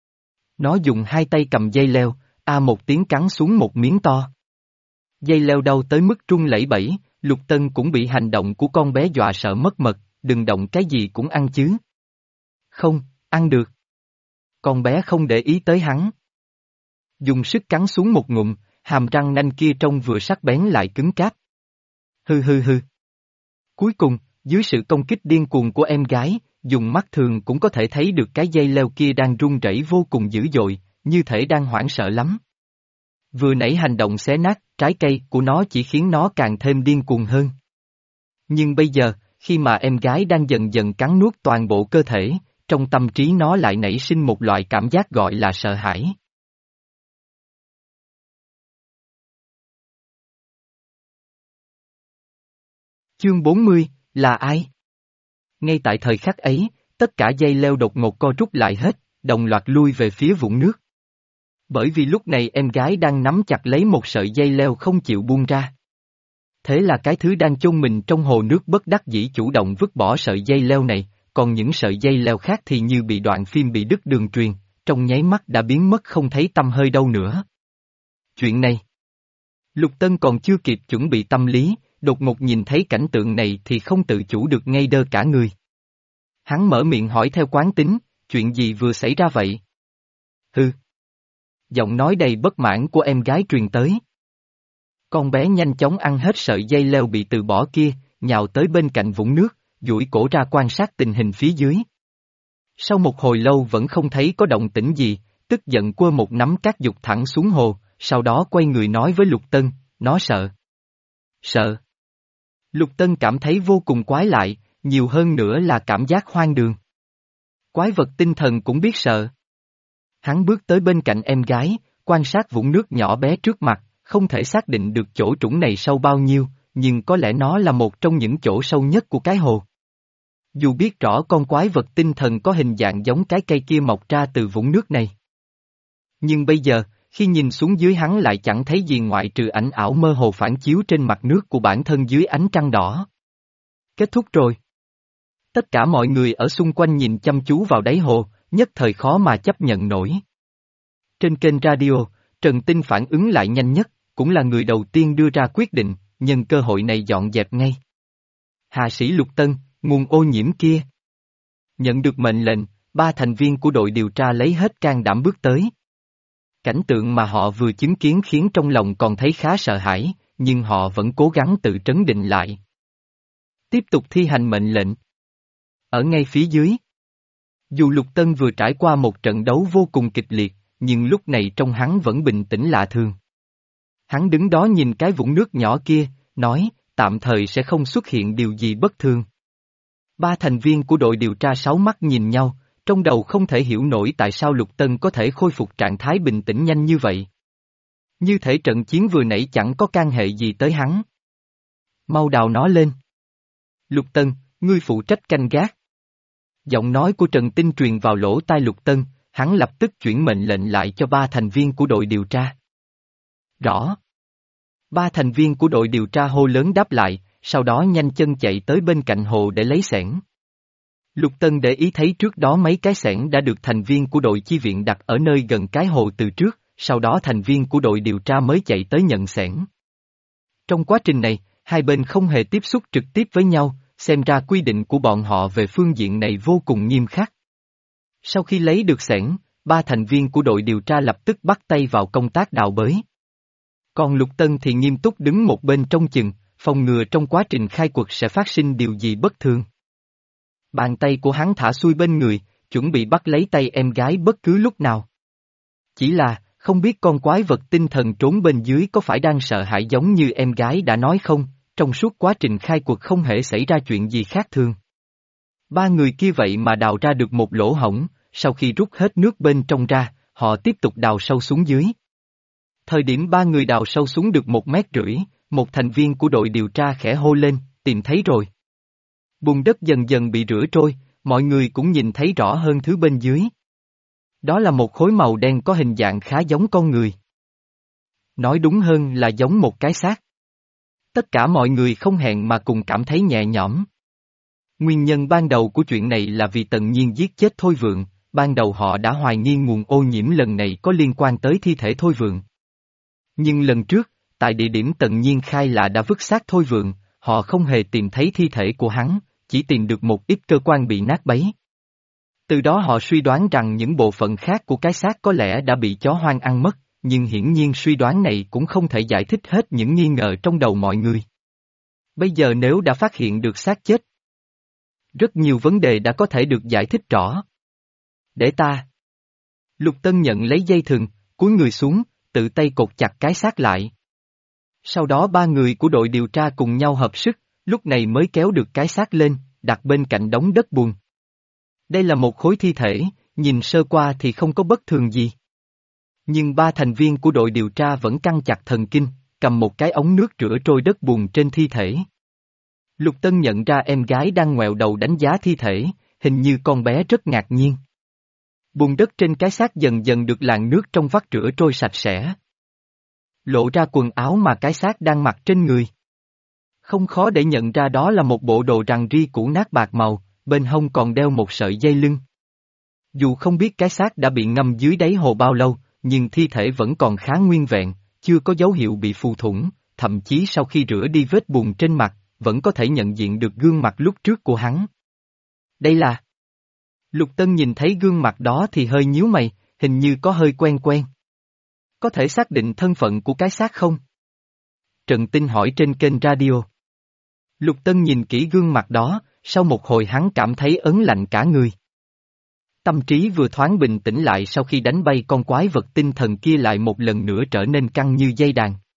Nó dùng hai tay cầm dây leo, a một tiếng cắn xuống một miếng to. Dây leo đau tới mức rung lẩy bẩy, Lục Tân cũng bị hành động của con bé dọa sợ mất mật, đừng động cái gì cũng ăn chứ. Không, ăn được. Con bé không để ý tới hắn. Dùng sức cắn xuống một ngụm, hàm răng nanh kia trông vừa sắc bén lại cứng cáp. Hừ hừ hừ. Cuối cùng, dưới sự công kích điên cuồng của em gái, dùng mắt thường cũng có thể thấy được cái dây leo kia đang rung rẩy vô cùng dữ dội, như thể đang hoảng sợ lắm. Vừa nãy hành động xé nát trái cây của nó chỉ khiến nó càng thêm điên cuồng hơn. Nhưng bây giờ, khi mà em gái đang dần dần cắn nuốt toàn bộ cơ thể, trong tâm trí nó lại nảy sinh một loại cảm giác gọi là sợ hãi. Chương bốn mươi, là ai? Ngay tại thời khắc ấy, tất cả dây leo đột ngột co rút lại hết, đồng loạt lui về phía vũng nước. Bởi vì lúc này em gái đang nắm chặt lấy một sợi dây leo không chịu buông ra. Thế là cái thứ đang chôn mình trong hồ nước bất đắc dĩ chủ động vứt bỏ sợi dây leo này, còn những sợi dây leo khác thì như bị đoạn phim bị đứt đường truyền, trong nháy mắt đã biến mất không thấy tăm hơi đâu nữa. Chuyện này, Lục Tân còn chưa kịp chuẩn bị tâm lý, đột ngột nhìn thấy cảnh tượng này thì không tự chủ được ngây đơ cả người. Hắn mở miệng hỏi theo quán tính, chuyện gì vừa xảy ra vậy? Hừ. Giọng nói đầy bất mãn của em gái truyền tới. Con bé nhanh chóng ăn hết sợi dây leo bị từ bỏ kia, nhào tới bên cạnh vũng nước, duỗi cổ ra quan sát tình hình phía dưới. Sau một hồi lâu vẫn không thấy có động tĩnh gì, tức giận quơ một nắm cát dục thẳng xuống hồ, sau đó quay người nói với Lục Tân, nó sợ. Sợ. Lục Tân cảm thấy vô cùng quái lạ, nhiều hơn nữa là cảm giác hoang đường. Quái vật tinh thần cũng biết sợ. Hắn bước tới bên cạnh em gái, quan sát vũng nước nhỏ bé trước mặt, không thể xác định được chỗ trũng này sâu bao nhiêu, nhưng có lẽ nó là một trong những chỗ sâu nhất của cái hồ. Dù biết rõ con quái vật tinh thần có hình dạng giống cái cây kia mọc ra từ vũng nước này. Nhưng bây giờ, khi nhìn xuống dưới hắn lại chẳng thấy gì ngoại trừ ảnh ảo mơ hồ phản chiếu trên mặt nước của bản thân dưới ánh trăng đỏ. Kết thúc rồi. Tất cả mọi người ở xung quanh nhìn chăm chú vào đáy hồ, nhất thời khó mà chấp nhận nổi. Trên kênh radio, Trần Tinh phản ứng lại nhanh nhất, cũng là người đầu tiên đưa ra quyết định, nhân cơ hội này dọn dẹp ngay. Hạ sĩ Lục Tân, nguồn ô nhiễm kia. Nhận được mệnh lệnh, ba thành viên của đội điều tra lấy hết can đảm bước tới. Cảnh tượng mà họ vừa chứng kiến khiến trong lòng còn thấy khá sợ hãi, nhưng họ vẫn cố gắng tự trấn định lại. Tiếp tục thi hành mệnh lệnh. Ở ngay phía dưới. Dù Lục Tân vừa trải qua một trận đấu vô cùng kịch liệt, nhưng lúc này trong hắn vẫn bình tĩnh lạ thường. Hắn đứng đó nhìn cái vũng nước nhỏ kia, nói, tạm thời sẽ không xuất hiện điều gì bất thường. Ba thành viên của đội điều tra sáu mắt nhìn nhau, trong đầu không thể hiểu nổi tại sao Lục Tân có thể khôi phục trạng thái bình tĩnh nhanh như vậy. Như thể trận chiến vừa nãy chẳng có can hệ gì tới hắn. Mau đào nó lên. Lục Tân, ngươi phụ trách canh gác. Giọng nói của Trần Tinh truyền vào lỗ tai Lục Tân, hắn lập tức chuyển mệnh lệnh lại cho ba thành viên của đội điều tra. Rõ. Ba thành viên của đội điều tra hô lớn đáp lại, sau đó nhanh chân chạy tới bên cạnh hồ để lấy xẻng. Lục Tân để ý thấy trước đó mấy cái xẻng đã được thành viên của đội chi viện đặt ở nơi gần cái hồ từ trước, sau đó thành viên của đội điều tra mới chạy tới nhận xẻng. Trong quá trình này, hai bên không hề tiếp xúc trực tiếp với nhau, xem ra quy định của bọn họ về phương diện này vô cùng nghiêm khắc. Sau khi lấy được xẻng, ba thành viên của đội điều tra lập tức bắt tay vào công tác đào bới. Còn Lục Tân thì nghiêm túc đứng một bên trong chừng, phòng ngừa trong quá trình khai quật sẽ phát sinh điều gì bất thường. Bàn tay của hắn thả xuôi bên người, chuẩn bị bắt lấy tay em gái bất cứ lúc nào. Chỉ là, không biết con quái vật tinh thần trốn bên dưới có phải đang sợ hãi giống như em gái đã nói không, trong suốt quá trình khai quật không hề xảy ra chuyện gì khác thường. Ba người kia vậy mà đào ra được một lỗ hổng, sau khi rút hết nước bên trong ra, họ tiếp tục đào sâu xuống dưới. Thời điểm ba người đào sâu xuống được một mét rưỡi, một thành viên của đội điều tra khẽ hô lên, tìm thấy rồi. Bùn đất dần dần bị rửa trôi, mọi người cũng nhìn thấy rõ hơn thứ bên dưới. Đó là một khối màu đen có hình dạng khá giống con người. Nói đúng hơn là giống một cái xác. Tất cả mọi người không hẹn mà cùng cảm thấy nhẹ nhõm. Nguyên nhân ban đầu của chuyện này là vì Tần Nhiên giết chết Thôi Vượng, ban đầu họ đã hoài nghi nguồn ô nhiễm lần này có liên quan tới thi thể Thôi Vượng. Nhưng lần trước, tại địa điểm Tần Nhiên khai là đã vứt xác Thôi Vượng, họ không hề tìm thấy thi thể của hắn, chỉ tìm được một ít cơ quan bị nát bấy. Từ đó họ suy đoán rằng những bộ phận khác của cái xác có lẽ đã bị chó hoang ăn mất, nhưng hiển nhiên suy đoán này cũng không thể giải thích hết những nghi ngờ trong đầu mọi người. Bây giờ nếu đã phát hiện được xác chết, rất nhiều vấn đề đã có thể được giải thích rõ. Để ta. Lục Tân nhận lấy dây thừng, cúi người xuống, tự tay cột chặt cái xác lại. Sau đó ba người của đội điều tra cùng nhau hợp sức, lúc này mới kéo được cái xác lên, đặt bên cạnh đống đất bùn. Đây là một khối thi thể, nhìn sơ qua thì không có bất thường gì. Nhưng ba thành viên của đội điều tra vẫn căng chặt thần kinh, cầm một cái ống nước rửa trôi đất bùn trên thi thể. Lục Tân nhận ra em gái đang ngoẹo đầu đánh giá thi thể, hình như con bé rất ngạc nhiên. Bùn đất trên cái xác dần dần được làn nước trong vắt rửa trôi sạch sẽ. Lộ ra quần áo mà cái xác đang mặc trên người. Không khó để nhận ra đó là một bộ đồ rằn ri cũ nát bạc màu, bên hông còn đeo một sợi dây lưng. Dù không biết cái xác đã bị ngâm dưới đáy hồ bao lâu, nhưng thi thể vẫn còn khá nguyên vẹn, chưa có dấu hiệu bị phù thủng, thậm chí sau khi rửa đi vết bùn trên mặt, vẫn có thể nhận diện được gương mặt lúc trước của hắn. Đây là... Lục Tân nhìn thấy gương mặt đó thì hơi nhíu mày, hình như có hơi quen quen. Có thể xác định thân phận của cái xác không? Trần Tinh hỏi trên kênh radio. Lục Tân nhìn kỹ gương mặt đó, sau một hồi hắn cảm thấy ớn lạnh cả người. Tâm trí vừa thoáng bình tĩnh lại sau khi đánh bay con quái vật tinh thần kia lại một lần nữa trở nên căng như dây đàn.